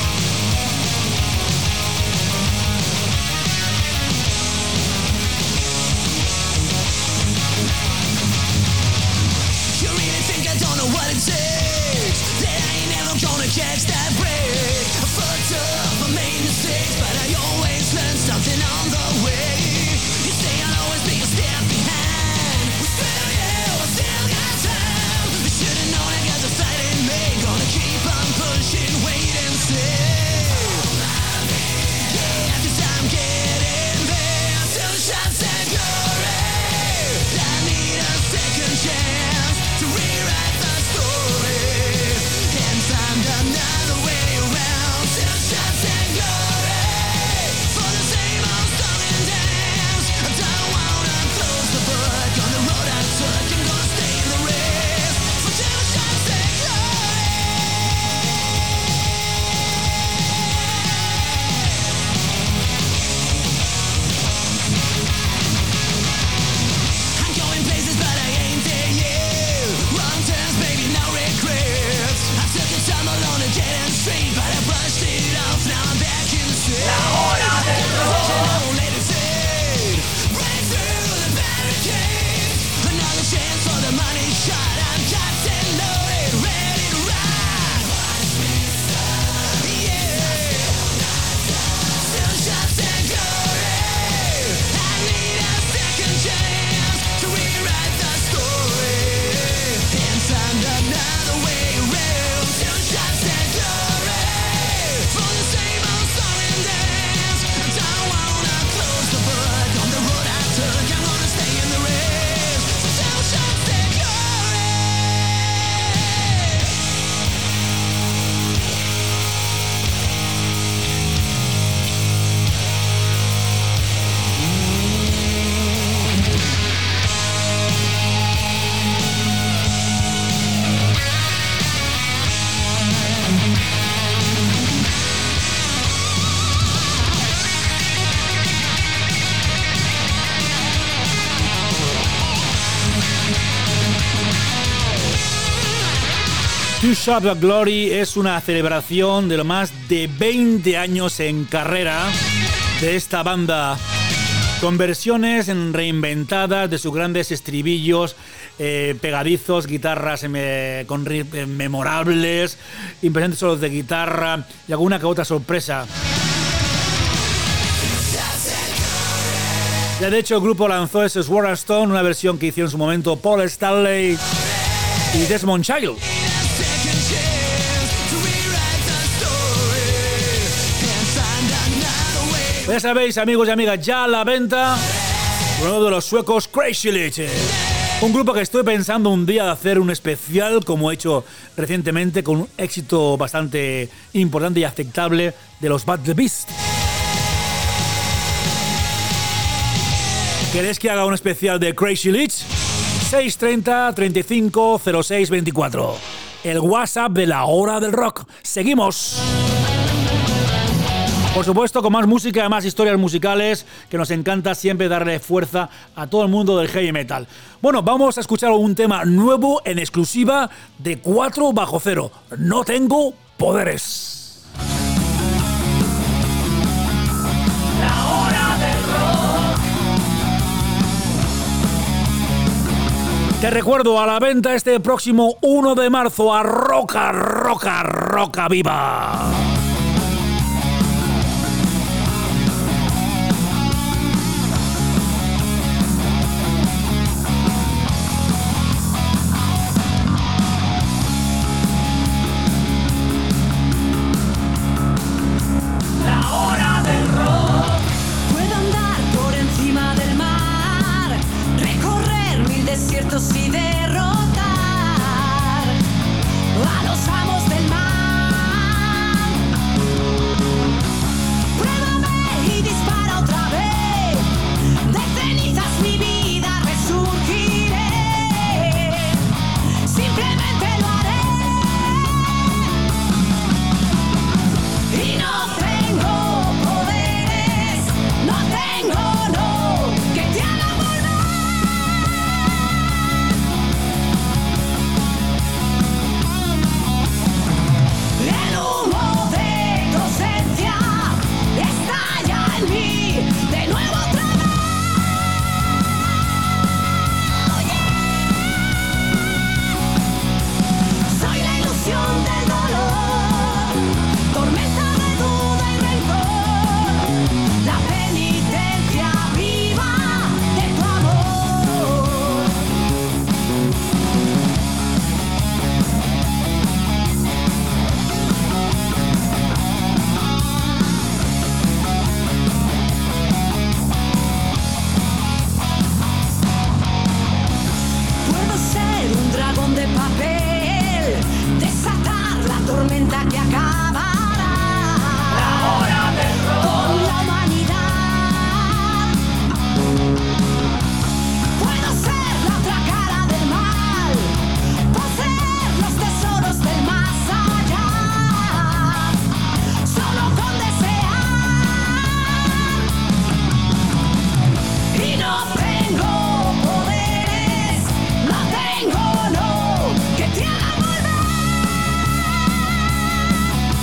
You really think I don't know what it takes? That I ain't never gonna catch that break. I fucked up, I made mistakes, but I always learn something on the way. You say I'll always be a step behind. Well, screw you, I still got time. You should've known I got the fight in me. Gonna keep on pushing, wait and see. To Shout the Glory es una celebración de lo más de veinte años en carrera de esta banda, con versiones reinventadas de sus grandes estribillos eh, pegadizos, guitarras eh, con riffs memorables, impresionantes solos de guitarra y alguna que otra sorpresa. Ya de hecho el grupo lanzó ese Sword and Stone, una versión que hicieron en su momento Paul Stanley y Desmond Child. Ya sabéis, amigos y amigas, ya a la venta uno de los suecos Crazy Little, un grupo que estoy pensando un día de hacer un especial, como he hecho recientemente, con un éxito bastante importante y aceptable de los Bad the Beast. ¿Queréis que haga un especial de Crazy Little? seis treinta, treinta y cinco, cero seis veinticuatro. El WhatsApp de la hora del rock. Seguimos. Por supuesto, con más música y más historias musicales, que nos encanta siempre darle fuerza a todo el mundo del heavy metal. Bueno, vamos a escuchar un tema nuevo en exclusiva de cuatro bajo cero. No tengo poderes. La hora del rock. Te recuerdo, a la venta este próximo uno de marzo a Roca, Roca, Roca Viva. Desiertos y derrotar a los amos del mal. Pruébame y dispara otra vez. De cenizas mi vida resurgiré. Simplemente lo haré. Y no tengo poderes, no tengo, no, que te hagan volver. El humo de tu ausencia estalla en mí de nuevo otra vez. Oh, yeah. Soy la ilusión del dolor, tormenta de duda y rencor, la penitencia viva de tu amor. Puedo ser un dragón de papel, desatar la tormenta que acabará. La hora del rock con la humanidad. Puedo ser la otra cara del mal, poseer los tesoros del más allá. Solo con desear. Y no tengo poderes, no tengo, no, que te hagan volver.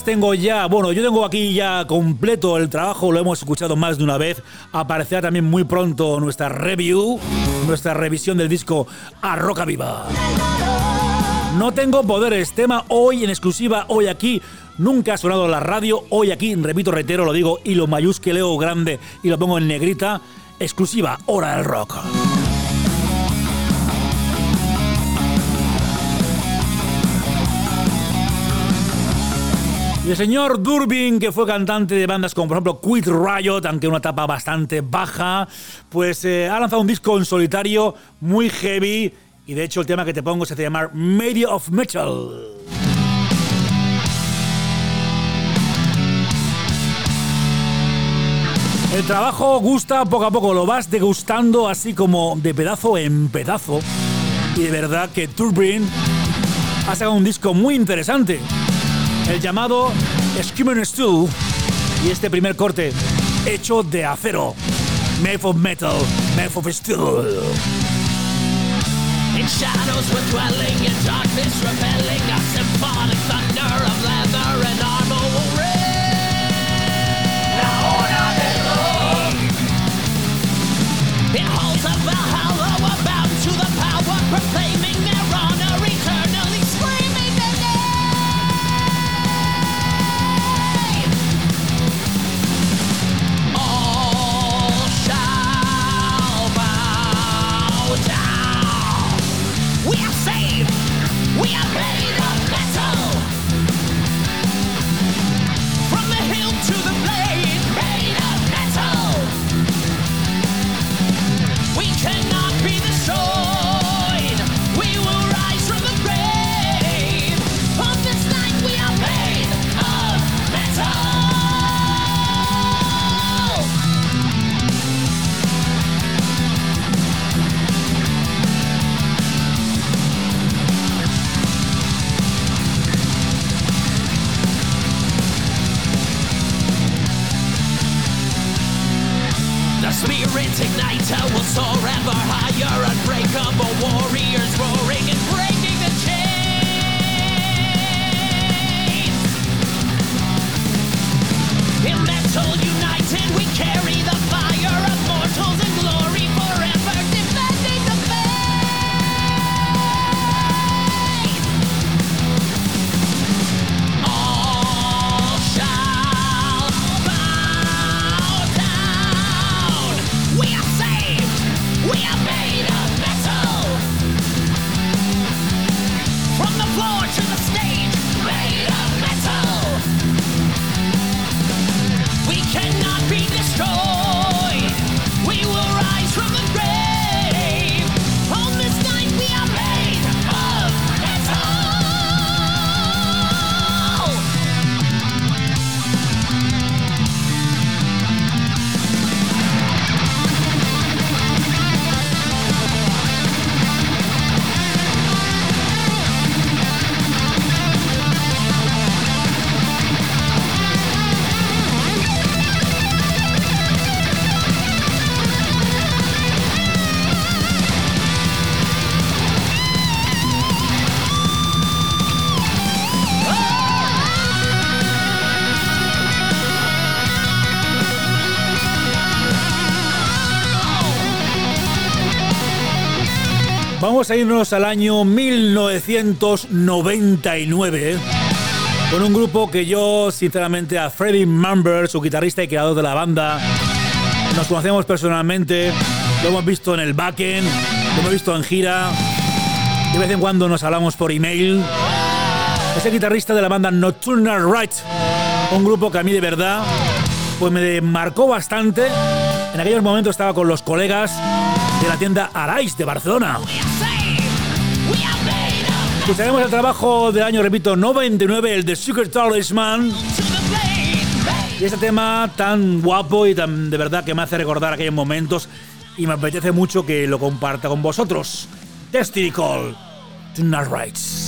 tengo ya, bueno, yo tengo aquí ya completo el trabajo, lo hemos escuchado más de una vez. Aparecerá también muy pronto nuestra review, nuestra revisión del disco A Roca Viva. No tengo poderes, tema hoy en exclusiva, hoy aquí. Nunca ha sonado en la radio, hoy aquí, repito, reitero, lo digo y lo mayúsculeo grande y lo pongo en negrita. Exclusiva, Hora del Rock. Y el señor Durbin, que fue cantante de bandas como por ejemplo Quit Riot, aunque una etapa bastante baja, pues eh, ha lanzado un disco en solitario muy heavy, y de hecho el tema que te pongo se hace llamar Media of Metal. El trabajo gusta poco a poco, lo vas degustando así como de pedazo en pedazo, y de verdad que Durbin ha sacado un disco muy interesante, el llamado Screaming Steel, y este primer corte hecho de acero, Made of Metal, Made of Steel. In shadows we're dwelling, in darkness rebelling, a symphonic thunder of leather and armor will ring. La hora del rock. In halls of Valhalla we're bound to the power, proclaiming their honor, eternally screaming their name. All shall bow down. We are saved. We are made of metal. From the hill to the blade, made of metal. We cannot be destroyed. We will rise from the grave. On this night we are made of metal. The spirit igniter will soar ever higher, unbreakable warriors roaring and breaking the chains. In metal united we carry the fire of mortals in glory forever, defending the faith. All shall bow down. We are saved. We are made of metal. From the floor to the stage, made of metal. We cannot be destroyed. We will rise from the grave. On this night we are made of metal. Vamos a irnos al año mil novecientos noventa y nueve con un grupo que yo, sinceramente, a Freddie Mamber, su guitarrista y creador de la banda, nos conocemos personalmente, lo hemos visto en el backend, lo hemos visto en gira, de vez en cuando nos hablamos por email. Es el guitarrista de la banda Nocturnal Rites, un grupo que a mí de verdad pues me marcó bastante. En aquellos momentos estaba con los colegas de la tienda Arais de Barcelona. Escucharemos el trabajo del año, repito, noventa y nueve, el de Secret Talisman. Y este tema tan guapo y tan de verdad que me hace recordar aquellos momentos y me apetece mucho que lo comparta con vosotros. Destiny Call, Nocturnal Rites.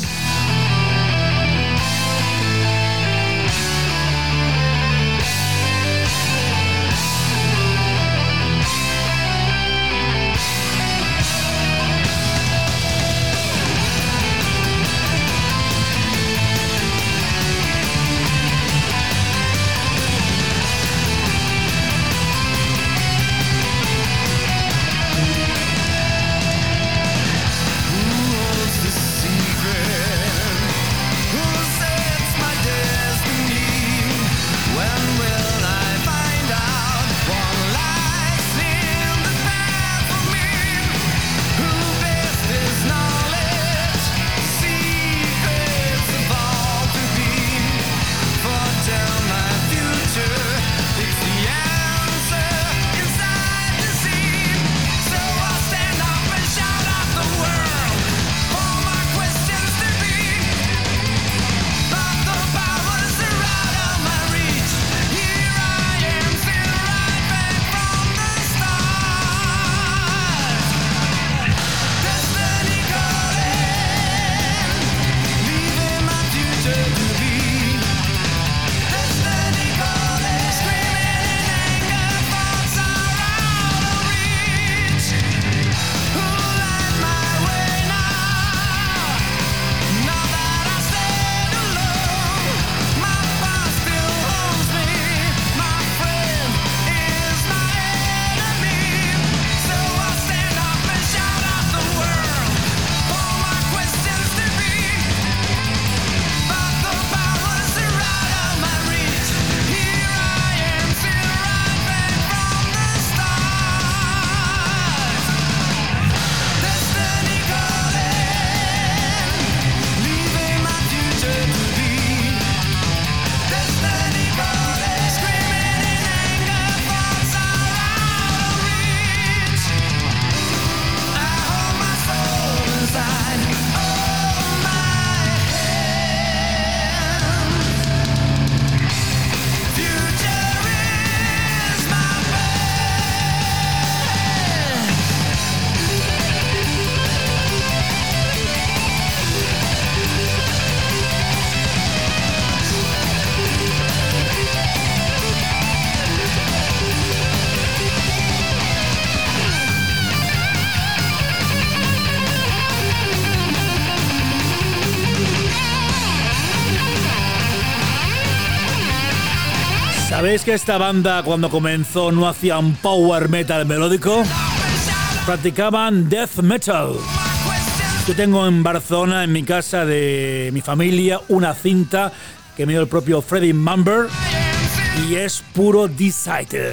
¿Sabéis que esta banda cuando comenzó no hacían power metal melódico? Practicaban death metal. Yo tengo en Barcelona, en mi casa de mi familia, una cinta que me dio el propio Freddie Mamber y es puro Deicide.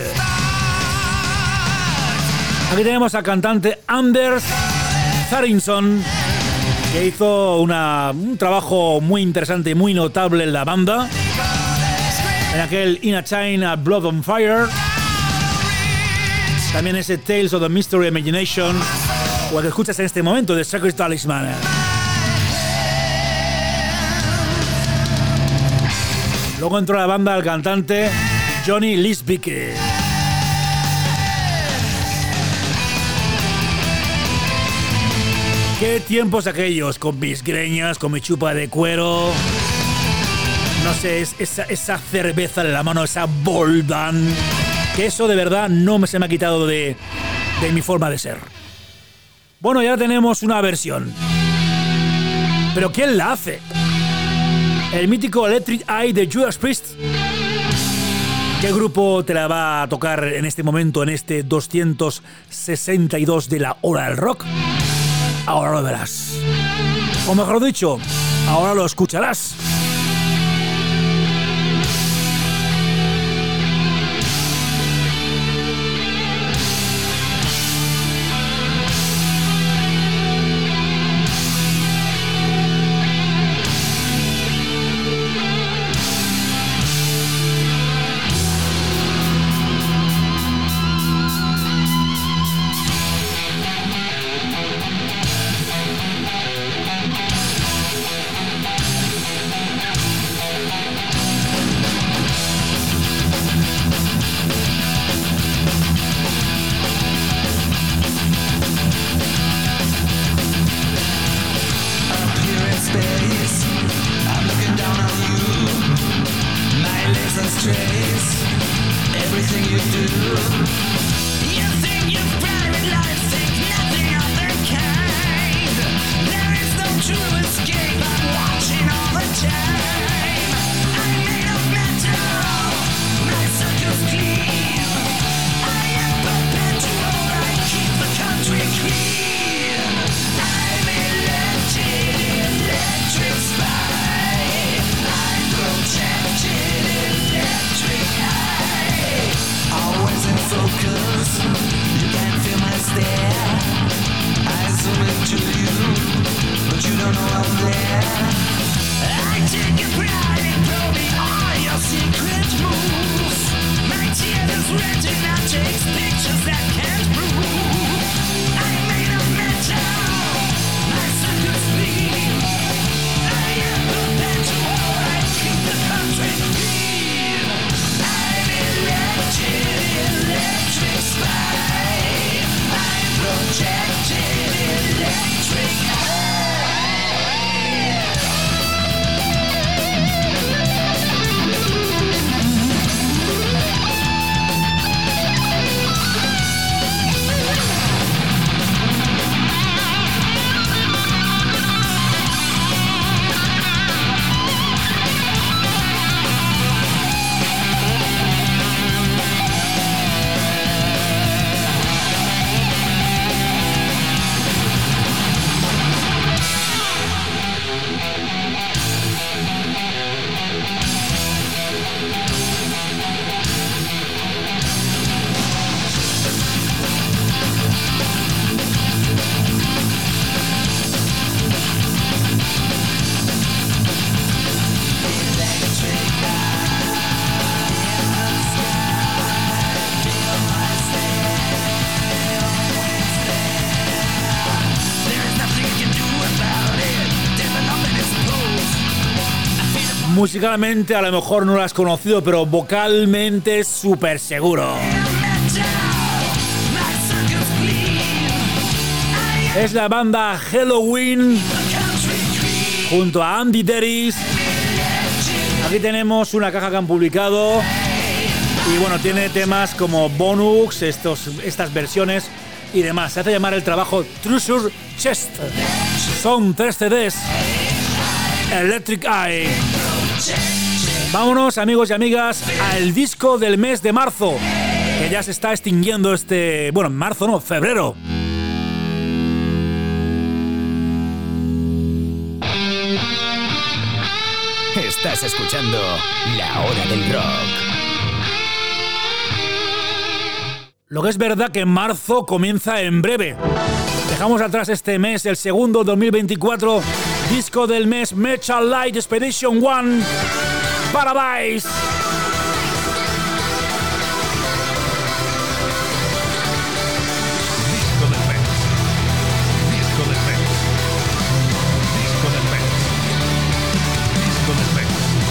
Aquí tenemos al cantante Anders Tharinsson, que hizo una, un trabajo muy interesante y muy notable en la banda. En aquel In a China Blood on Fire. También ese Tales of the Mystery Imagination, o el que escuchas en este momento, de Sacred Talisman. Luego entró a la banda el cantante Johnny Lisbicki. Qué tiempos aquellos, con mis greñas, con mi chupa de cuero. No sé, es, esa, esa cerveza en la mano, esa Boldan. Que eso de verdad no me se me ha quitado de, de mi forma de ser. Bueno, ya tenemos una versión. ¿Pero quién la hace? El mítico Electric Eye de Judas Priest. ¿Qué grupo te la va a tocar en este momento, en este doscientos sesenta y dos de la Hora del Rock? Ahora lo verás. O mejor dicho, ahora lo escucharás. Musicalmente a lo mejor no lo has conocido, pero vocalmente es súper seguro. Es la banda Helloween junto a Andy Deris. Aquí tenemos una caja que han publicado y bueno, tiene temas como bonus, estos, estas versiones y demás. Se hace llamar el trabajo Treasure Chest. Son tres C Ds. Electric Eye. Vámonos, amigos y amigas, al disco del mes de marzo, que ya se está extinguiendo este... Bueno, marzo no, febrero. Estás escuchando La Hora del Rock. Lo que es verdad que marzo comienza en breve. Dejamos atrás este mes, el segundo dos mil veinticuatro, disco del mes Metal Light Expedition One, Paradise. Disco del mes. Disco del mes. Disco del mes. Disco del mes.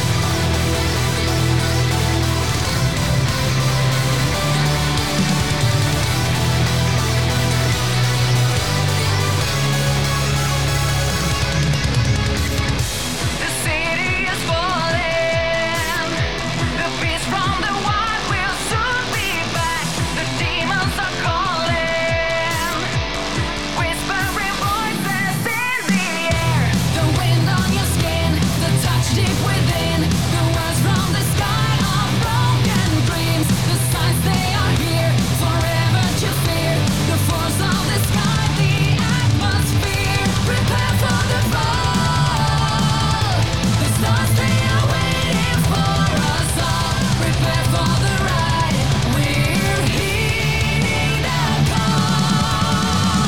The city is falling. The beast from the wild will soon be back. The demons are calling. Whispering voices in the air. The wind on your skin, the touch deep within. The words from the sky are broken dreams. The signs they are here, forever to fear. The force of the sky, the atmosphere. Prepare for the fall. The stars they are waiting for us all. Prepare for the ride. We're heeding the call.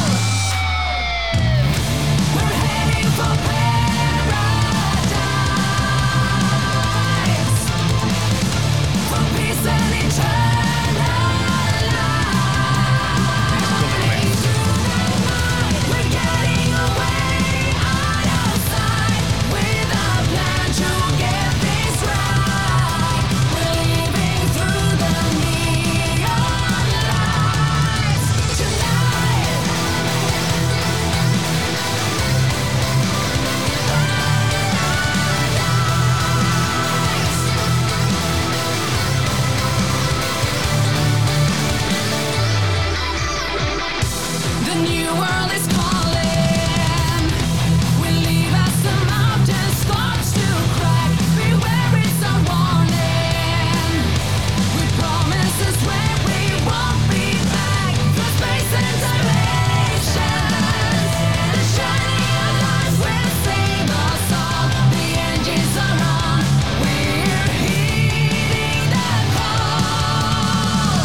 We're heading for paradise. For peace and eternal life. We're getting away out of sight with a plan to get this right. We're leaving through the neon lights tonight. The new world is calling. We leave as the mountain starts to crack. Beware, it's a warning. We promise this way we won't be back. Through space and dimensions, the shining light will save us all. The engines are on. We're heeding the call.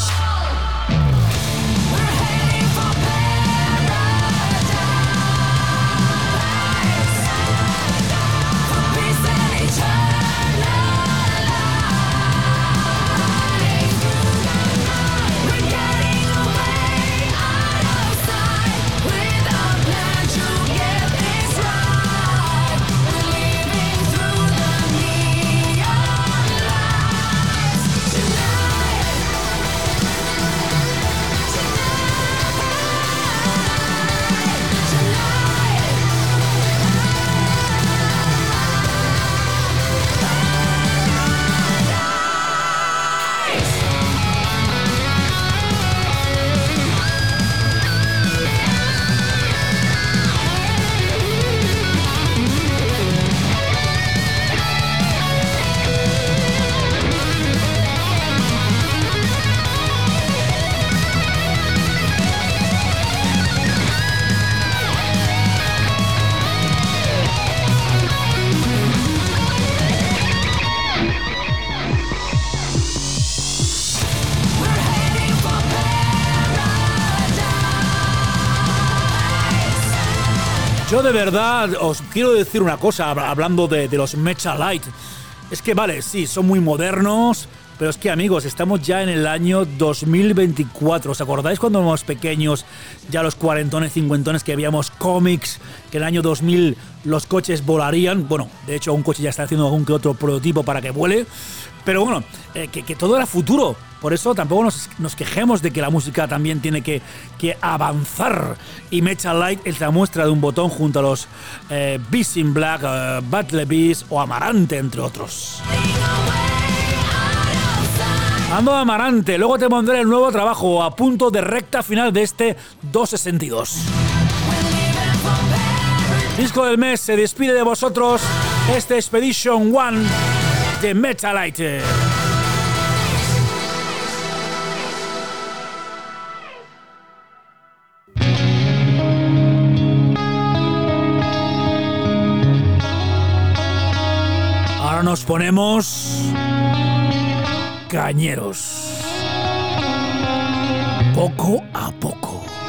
We're heading for paradise. For peace and eternal life. We're getting away out of sight with a plan to get this right. We're leaving through the neon lights tonight. We're heading for paradise. Yo de verdad os quiero decir una cosa, hab- hablando de, de los Metal Light. Es que vale, sí, son muy modernos, pero es que, amigos, estamos ya en el año dos mil veinticuatro. ¿Os acordáis cuando éramos pequeños, ya los cuarentones, cincuentones, que veíamos cómics, que en el año dos mil los coches volarían? Bueno, de hecho, un coche ya está haciendo algún que otro prototipo para que vuele. Pero bueno, eh, que, que todo era futuro. Por eso tampoco nos, nos quejemos de que la música también tiene que, que avanzar. Y Metal Light es la muestra de un botón junto a los eh, Beast in Black, eh, Battle Beast o Amarante, entre otros. Ando Amarante, luego te pondré el nuevo trabajo a punto de recta final de este doscientos sesenta y dos. Disco del mes, se despide de vosotros este Expedition One, de Metalite. Ahora nos ponemos cañeros. Poco a poco.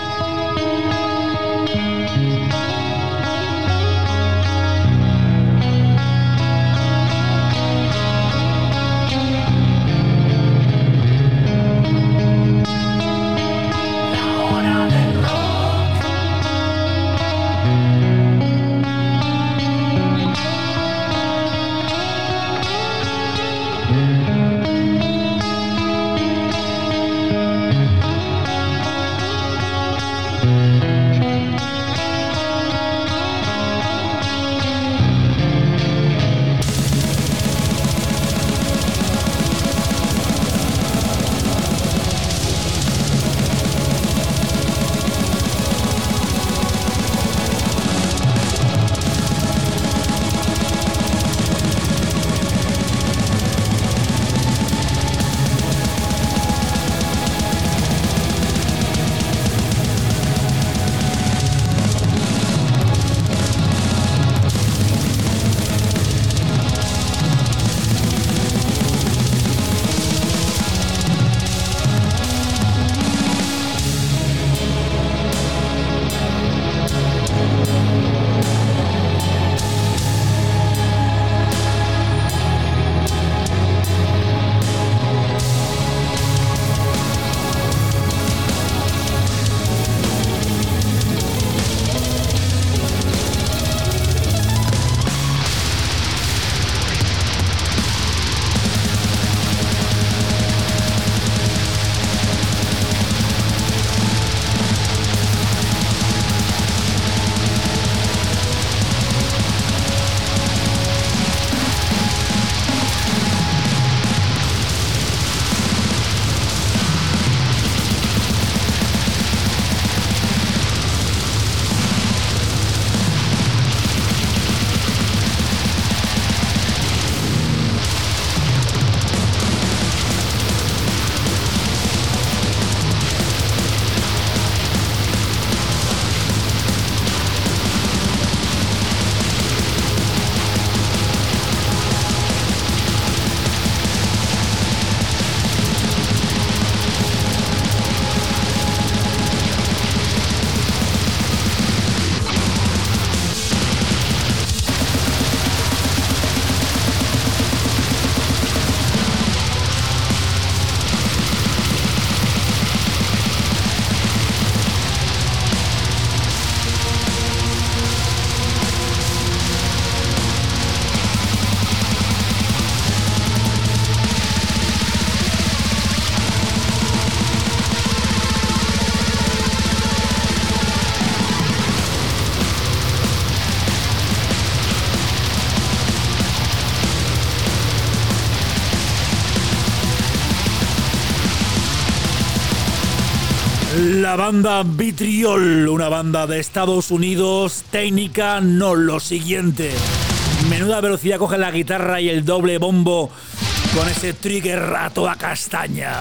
La banda Vitriol, una banda de Estados Unidos, técnica no lo siguiente. Menuda velocidad coge la guitarra y el doble bombo con ese trigger a toda castaña.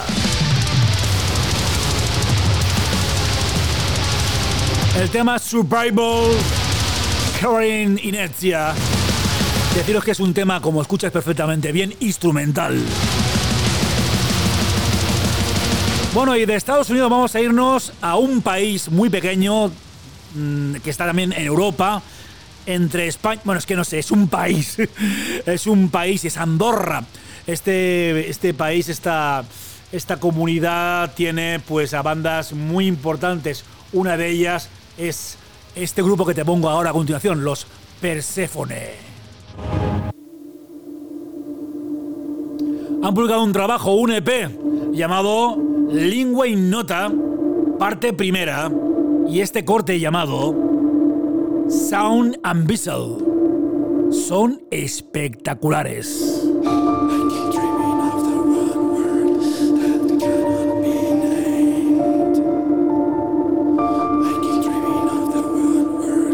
El tema Survival, Karen Inertia. Deciros que es un tema, como escuchas perfectamente bien, instrumental. Bueno, y de Estados Unidos vamos a irnos a un país muy pequeño mmm, que está también en Europa, entre España... Bueno, es que no sé, es un país. Es un país, es Andorra. Este, este país, esta, esta comunidad tiene pues a bandas muy importantes. Una de ellas es este grupo que te pongo ahora a continuación, los Perséfone. Han publicado un trabajo, un E P, llamado Lingua Ignota, parte primera, y este corte llamado Sound and Visual. Son espectaculares.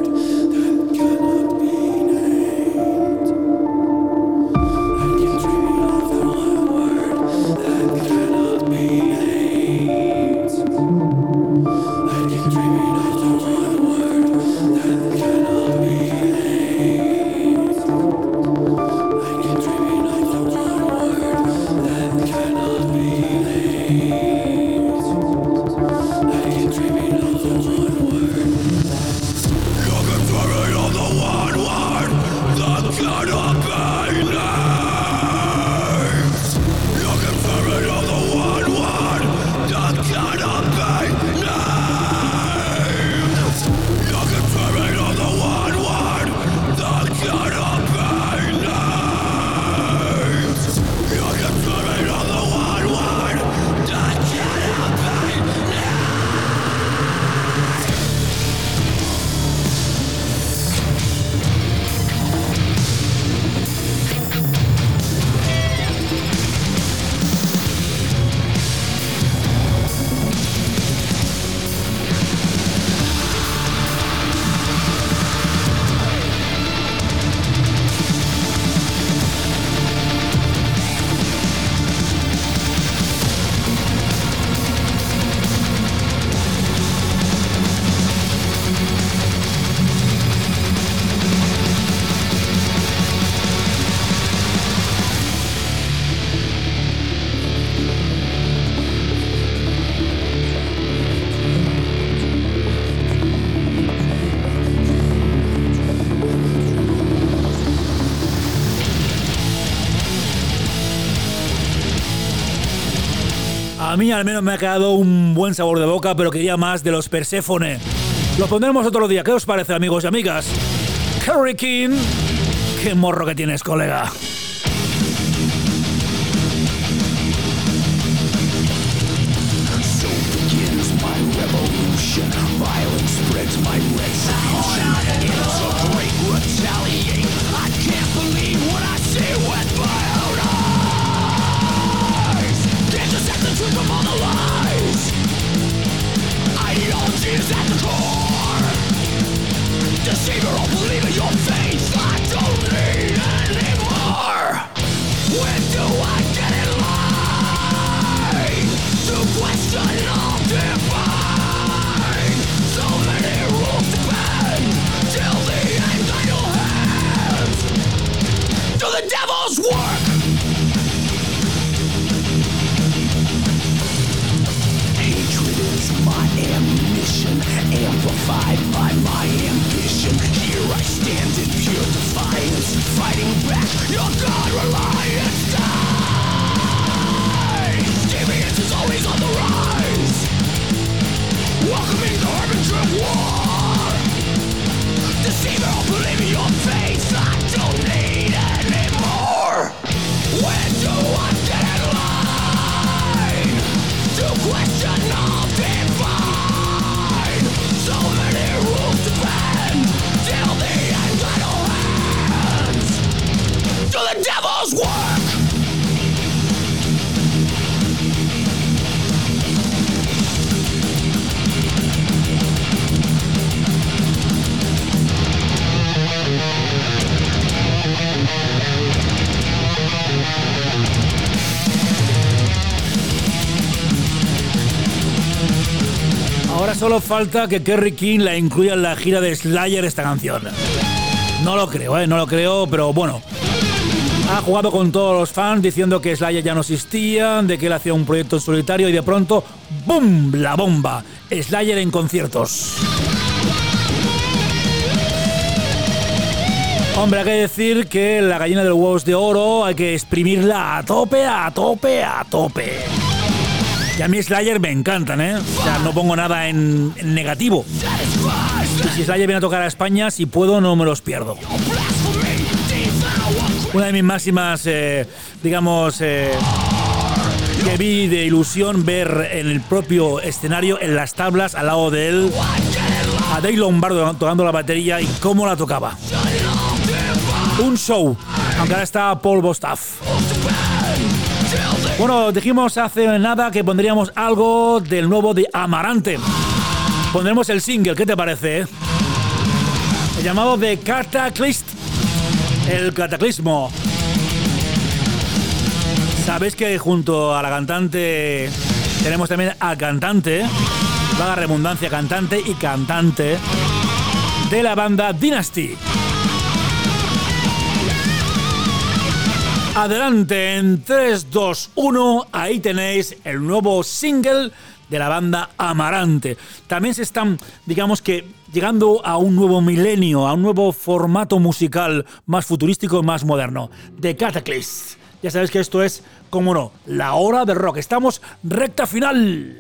Dreaming A mí al menos me ha quedado un buen sabor de boca, pero quería más de los Perséfone. Los pondremos otro día. ¿Qué os parece, amigos y amigas? Kerry King. Qué morro que tienes, colega. So begins my revolution. Violence spreads my retribution. It's a great retaliate. I can't believe what I see with my own eyes. Can't just accept the truth of all the lies. Ideology is at the core. Deceiver, I'll believe in your face. I don't need anymore. When do I get in line to question all divine? So many rules to bend till the end idle hands. Do the devil's work. Hatred is my ammunition, amplified by my ambition. Here I stand in pure defiance, fighting back your God-reliant side. Deviance is always on the rise, welcoming the harbinger of war. Deceiver, I'll believe in your face. I don't need anymore. When do I get in line to question all divine? So many rules to bend till the end idle hands. Do the devil's work. Ahora solo falta que Kerry King la incluya en la gira de Slayer esta canción. No lo creo, ¿eh? No lo creo, pero bueno. Ha jugado con todos los fans diciendo que Slayer ya no existía, de que él hacía un proyecto en solitario y de pronto ¡bum! La bomba. Slayer en conciertos. Hombre, hay que decir que la gallina de los huevos de oro hay que exprimirla a tope, a tope, a tope. Y a mí Slayer me encantan, ¿eh? O sea, no pongo nada en, en negativo. Y si Slayer viene a tocar a España, si puedo, no me los pierdo. Una de mis máximas, eh, digamos, eh, que vi de ilusión ver en el propio escenario, en las tablas, al lado de él, a Dave Lombardo tocando la batería y cómo la tocaba. Un show, aunque ahora está Paul Bostaph. Bueno, dijimos hace nada que pondríamos algo del nuevo de Amarante. Pondremos el single, ¿qué te parece? Eh? El llamado The Cataclysm. El cataclismo. Sabéis que junto a la cantante tenemos también al cantante, vaga redundancia, cantante y cantante de la banda Dynasty. Adelante en tres, dos, uno, ahí tenéis el nuevo single de la banda Amarante. También se están, digamos que, llegando a un nuevo milenio, a un nuevo formato musical más futurístico, más moderno. The Cataclysm. Ya sabéis que esto es, como no, la hora del rock. Estamos recta final.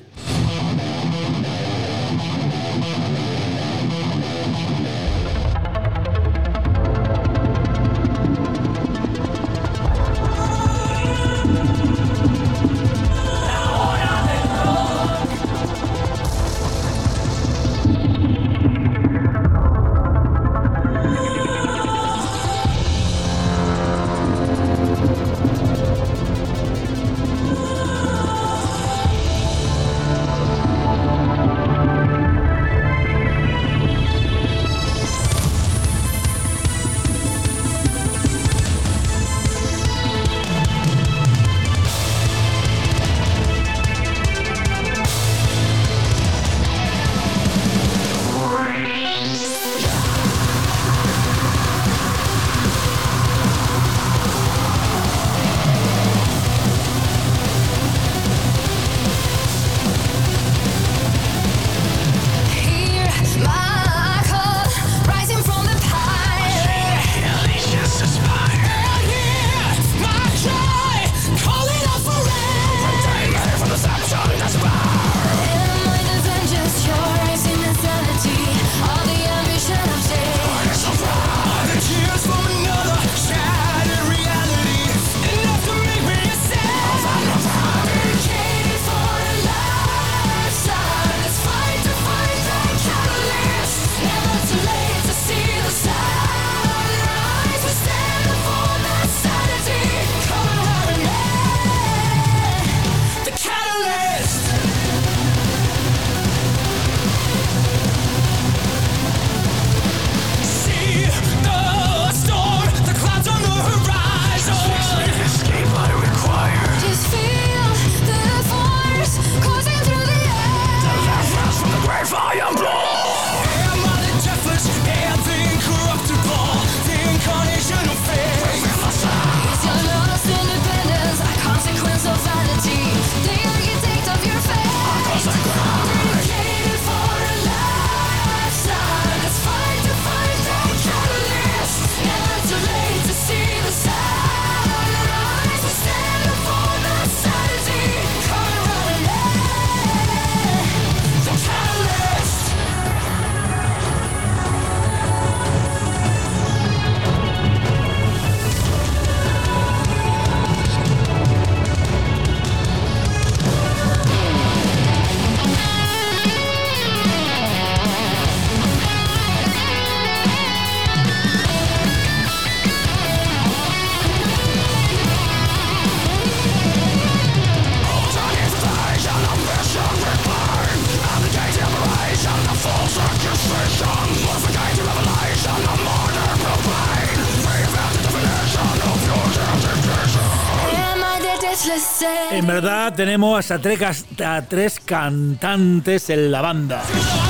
En verdad tenemos a tres, a tres cantantes en la banda.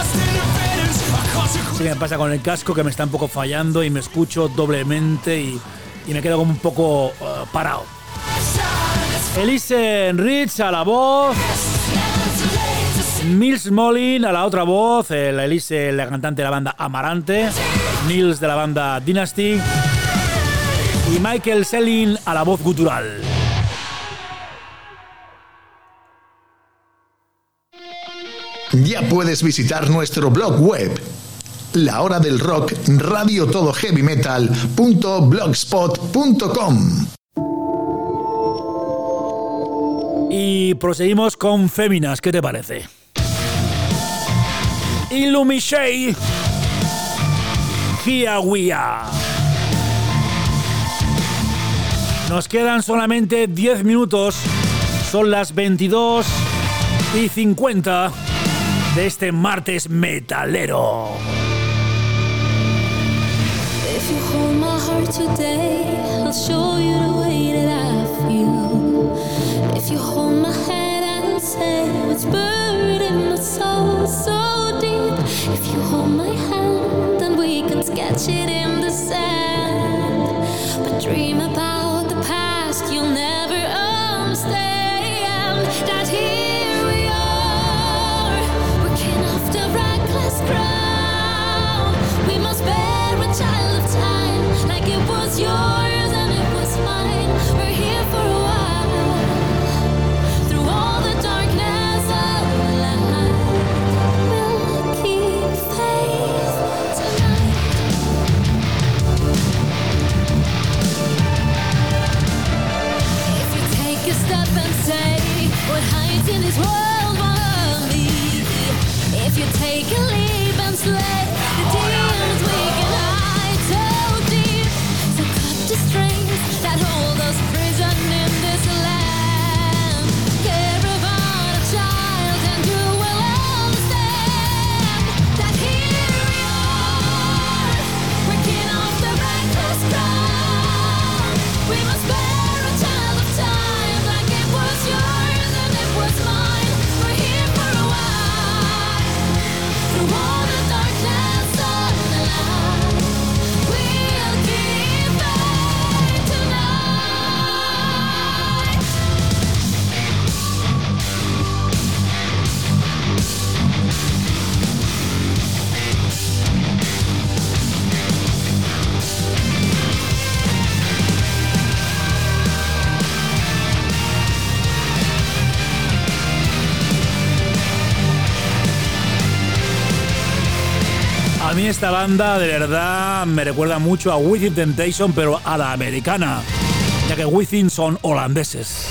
Sí, me pasa con el casco que me está un poco fallando y me escucho doblemente y, y me quedo como un poco uh, parado. Elise Rich a la voz, Nils Molin a la otra voz, la Elise, la cantante de la banda Amarante, Nils de la banda Dynasty y Michael Selin a la voz gutural. Ya puedes visitar nuestro blog web, La Hora del Rock, radio todo heavy metal punto blogspot punto com. Y proseguimos con Féminas, ¿qué te parece? Illuminate, Here We Are. Nos quedan solamente diez minutos, son las veintidós y cincuenta de este martes metalero. If you hold my heart today, I'll show you the way that I feel. If you hold my hand and say what's buried in my soul so deep. If you hold my hand, then we can sketch it in the sand. But dream about the past, you'll never understand. That here we are, working off the reckless ground. We must bear a child of time, like it was yours and it was mine. We're here for a while, through all the darkness of life. We'll keep faith tonight. If you take a step and say what hides in this world won't leave. If you take a leap and slay the demons we can hide so deep. So cut the strings that hold us prison in this land. Care about a child and you will understand that here we are, working off the reckless ground. We must bear a child of time, like it was yours and it was mine. We're here for a while, through all the darkness of the light. We'll keep faith tonight. A mí esta banda de verdad me recuerda mucho a Within Temptation, pero a la americana, ya que Within son holandeses.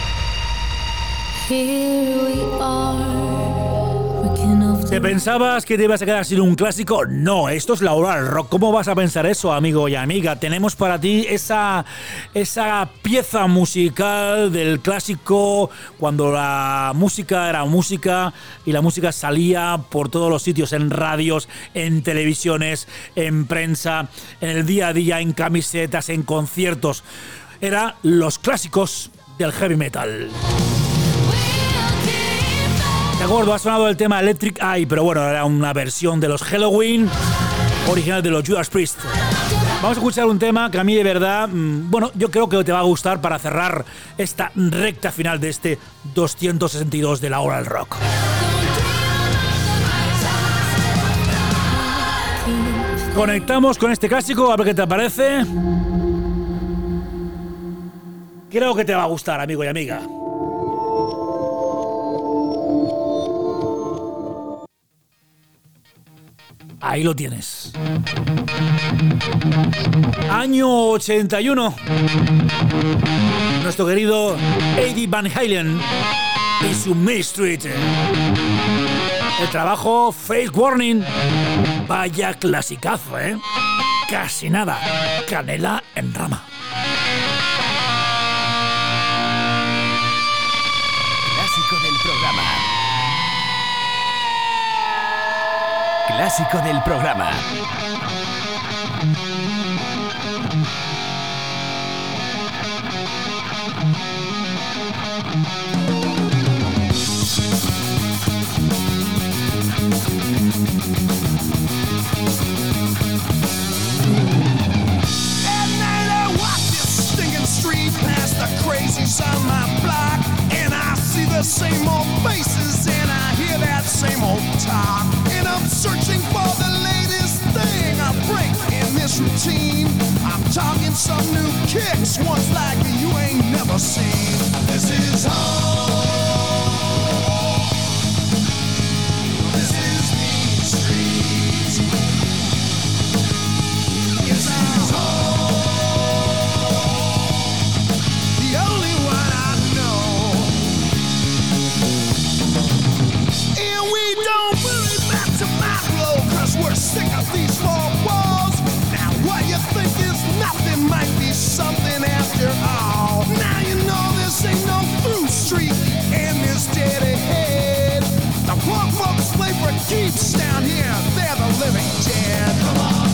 Here we are, working off ¿Te the pensabas que te ibas a quedar sin un clásico? No, esto es la hora del rock. ¿Cómo vas a pensar eso, amigo y amiga? Tenemos para ti esa, esa pieza musical del clásico, cuando la música era música y la música salía por todos los sitios, en radios, en televisiones, en prensa, en el día a día, en camisetas, en conciertos. Eran los clásicos del heavy metal. De acuerdo, ha sonado el tema Electric Eye, pero bueno, era una versión de los Halloween, original de los Judas Priest. Vamos a escuchar un tema que a mí de verdad, bueno, yo creo que te va a gustar para cerrar esta recta final de este doscientos sesenta y dos de la hora del rock. Conectamos con este clásico, a ver qué te parece. Creo que te va a gustar, amigo y amiga. Ahí lo tienes. Año ochenta y uno. Nuestro querido Eddie Van Halen y su Main Street. El trabajo Face Warning. Vaya clasicazo, ¿eh? Casi nada. Canela en rama. Clásico del programa. Clásico del programa. At night I walk this stinking street past the crazies on my block, and I see the same old faces and I hear that same old talk, and I'm searching for the latest thing I break in this routine. I'm talking some new kicks, ones like you ain't never seen. This is home. This is Main Street. This is home. The only one I know. And we don't really back to my blow, cause we're sick of these four walls. Now what you think is nothing might be something after all. Now you know this ain't no through street and this dead ahead. The poor folks play for keeps down here, they're the living dead. Come on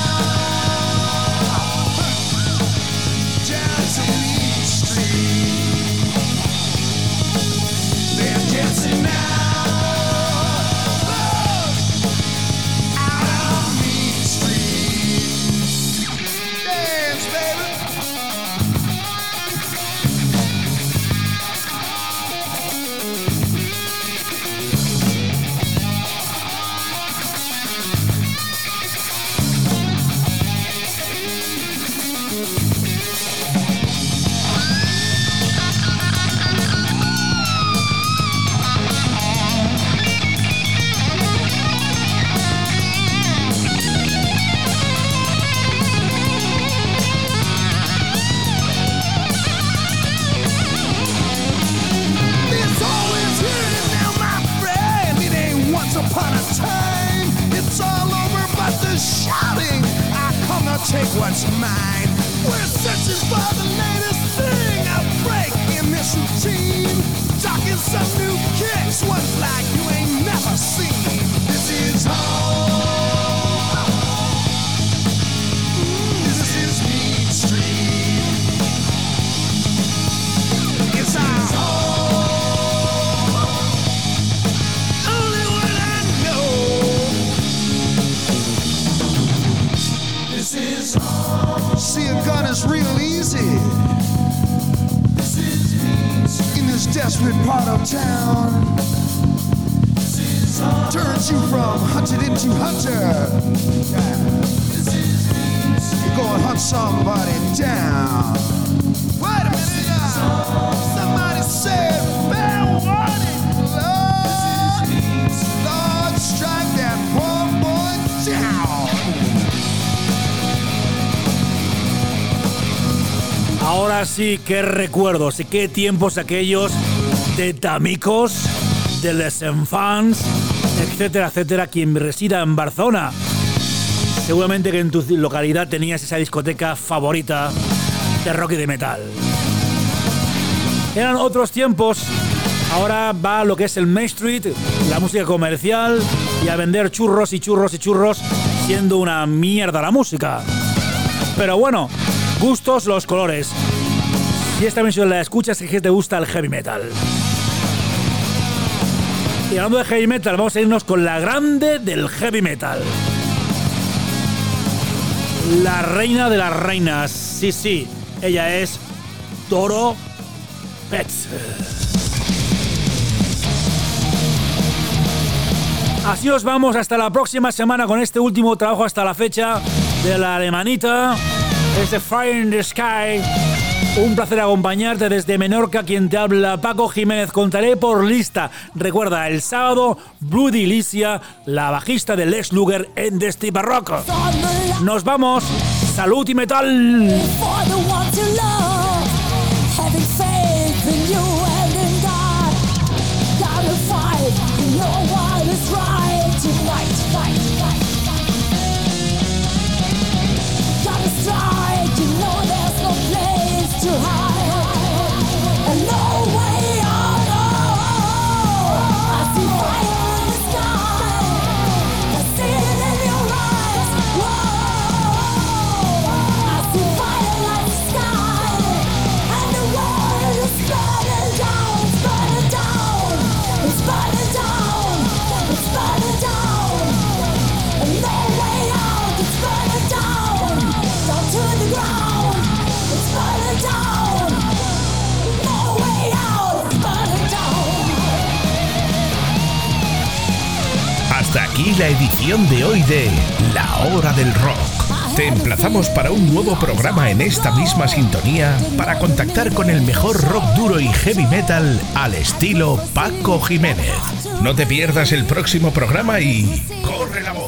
down, down to Main Street. They're dancing now. Take what's mine. We're searching for the latest thing I break in this routine. Talking some new kicks, ones like you ain't never seen. This is home. This is Main Street. It's our home. Only one I know. This is see a gun is real easy. This is in this desperate part of town. This is turns you from hunted into hunter. You go and hunt somebody down. Wait a minute now. Somebody said fair warning, Lord. Lord, strike that poor boy down. Ahora sí, qué recuerdos y qué tiempos aquellos de Tamicos, de Les Enfants, etcétera, etcétera. Quien resida en Barcelona, seguramente que en tu localidad tenías esa discoteca favorita de rock y de metal. Eran otros tiempos. Ahora va lo que es el Main Street, la música comercial y a vender churros y churros y churros, siendo una mierda la música. Pero bueno, gustos los colores. Si esta mención la escuchas es que te gusta el heavy metal. Y hablando de heavy metal, vamos a irnos con la grande del heavy metal. La reina de las reinas. Sí, sí, ella es Toro Pets. Así os vamos hasta la próxima semana con este último trabajo hasta la fecha de la alemanita. Este Fire in the Sky. Un placer acompañarte desde Menorca, quien te habla, Paco Jiménez. Contaré por lista. Recuerda, el sábado, Bloody Alicia, la bajista de Lex Luger en The Steve Rock. Nos vamos. Salud y metal. To hide and no way out. I see fire in the sky. I see it in your eyes. Whoa. I see fire like the sky. Hasta aquí la edición de hoy de La Hora del Rock. Te emplazamos para un nuevo programa en esta misma sintonía para contactar con el mejor rock duro y heavy metal al estilo Paco Jiménez. No te pierdas el próximo programa y ¡corre la voz!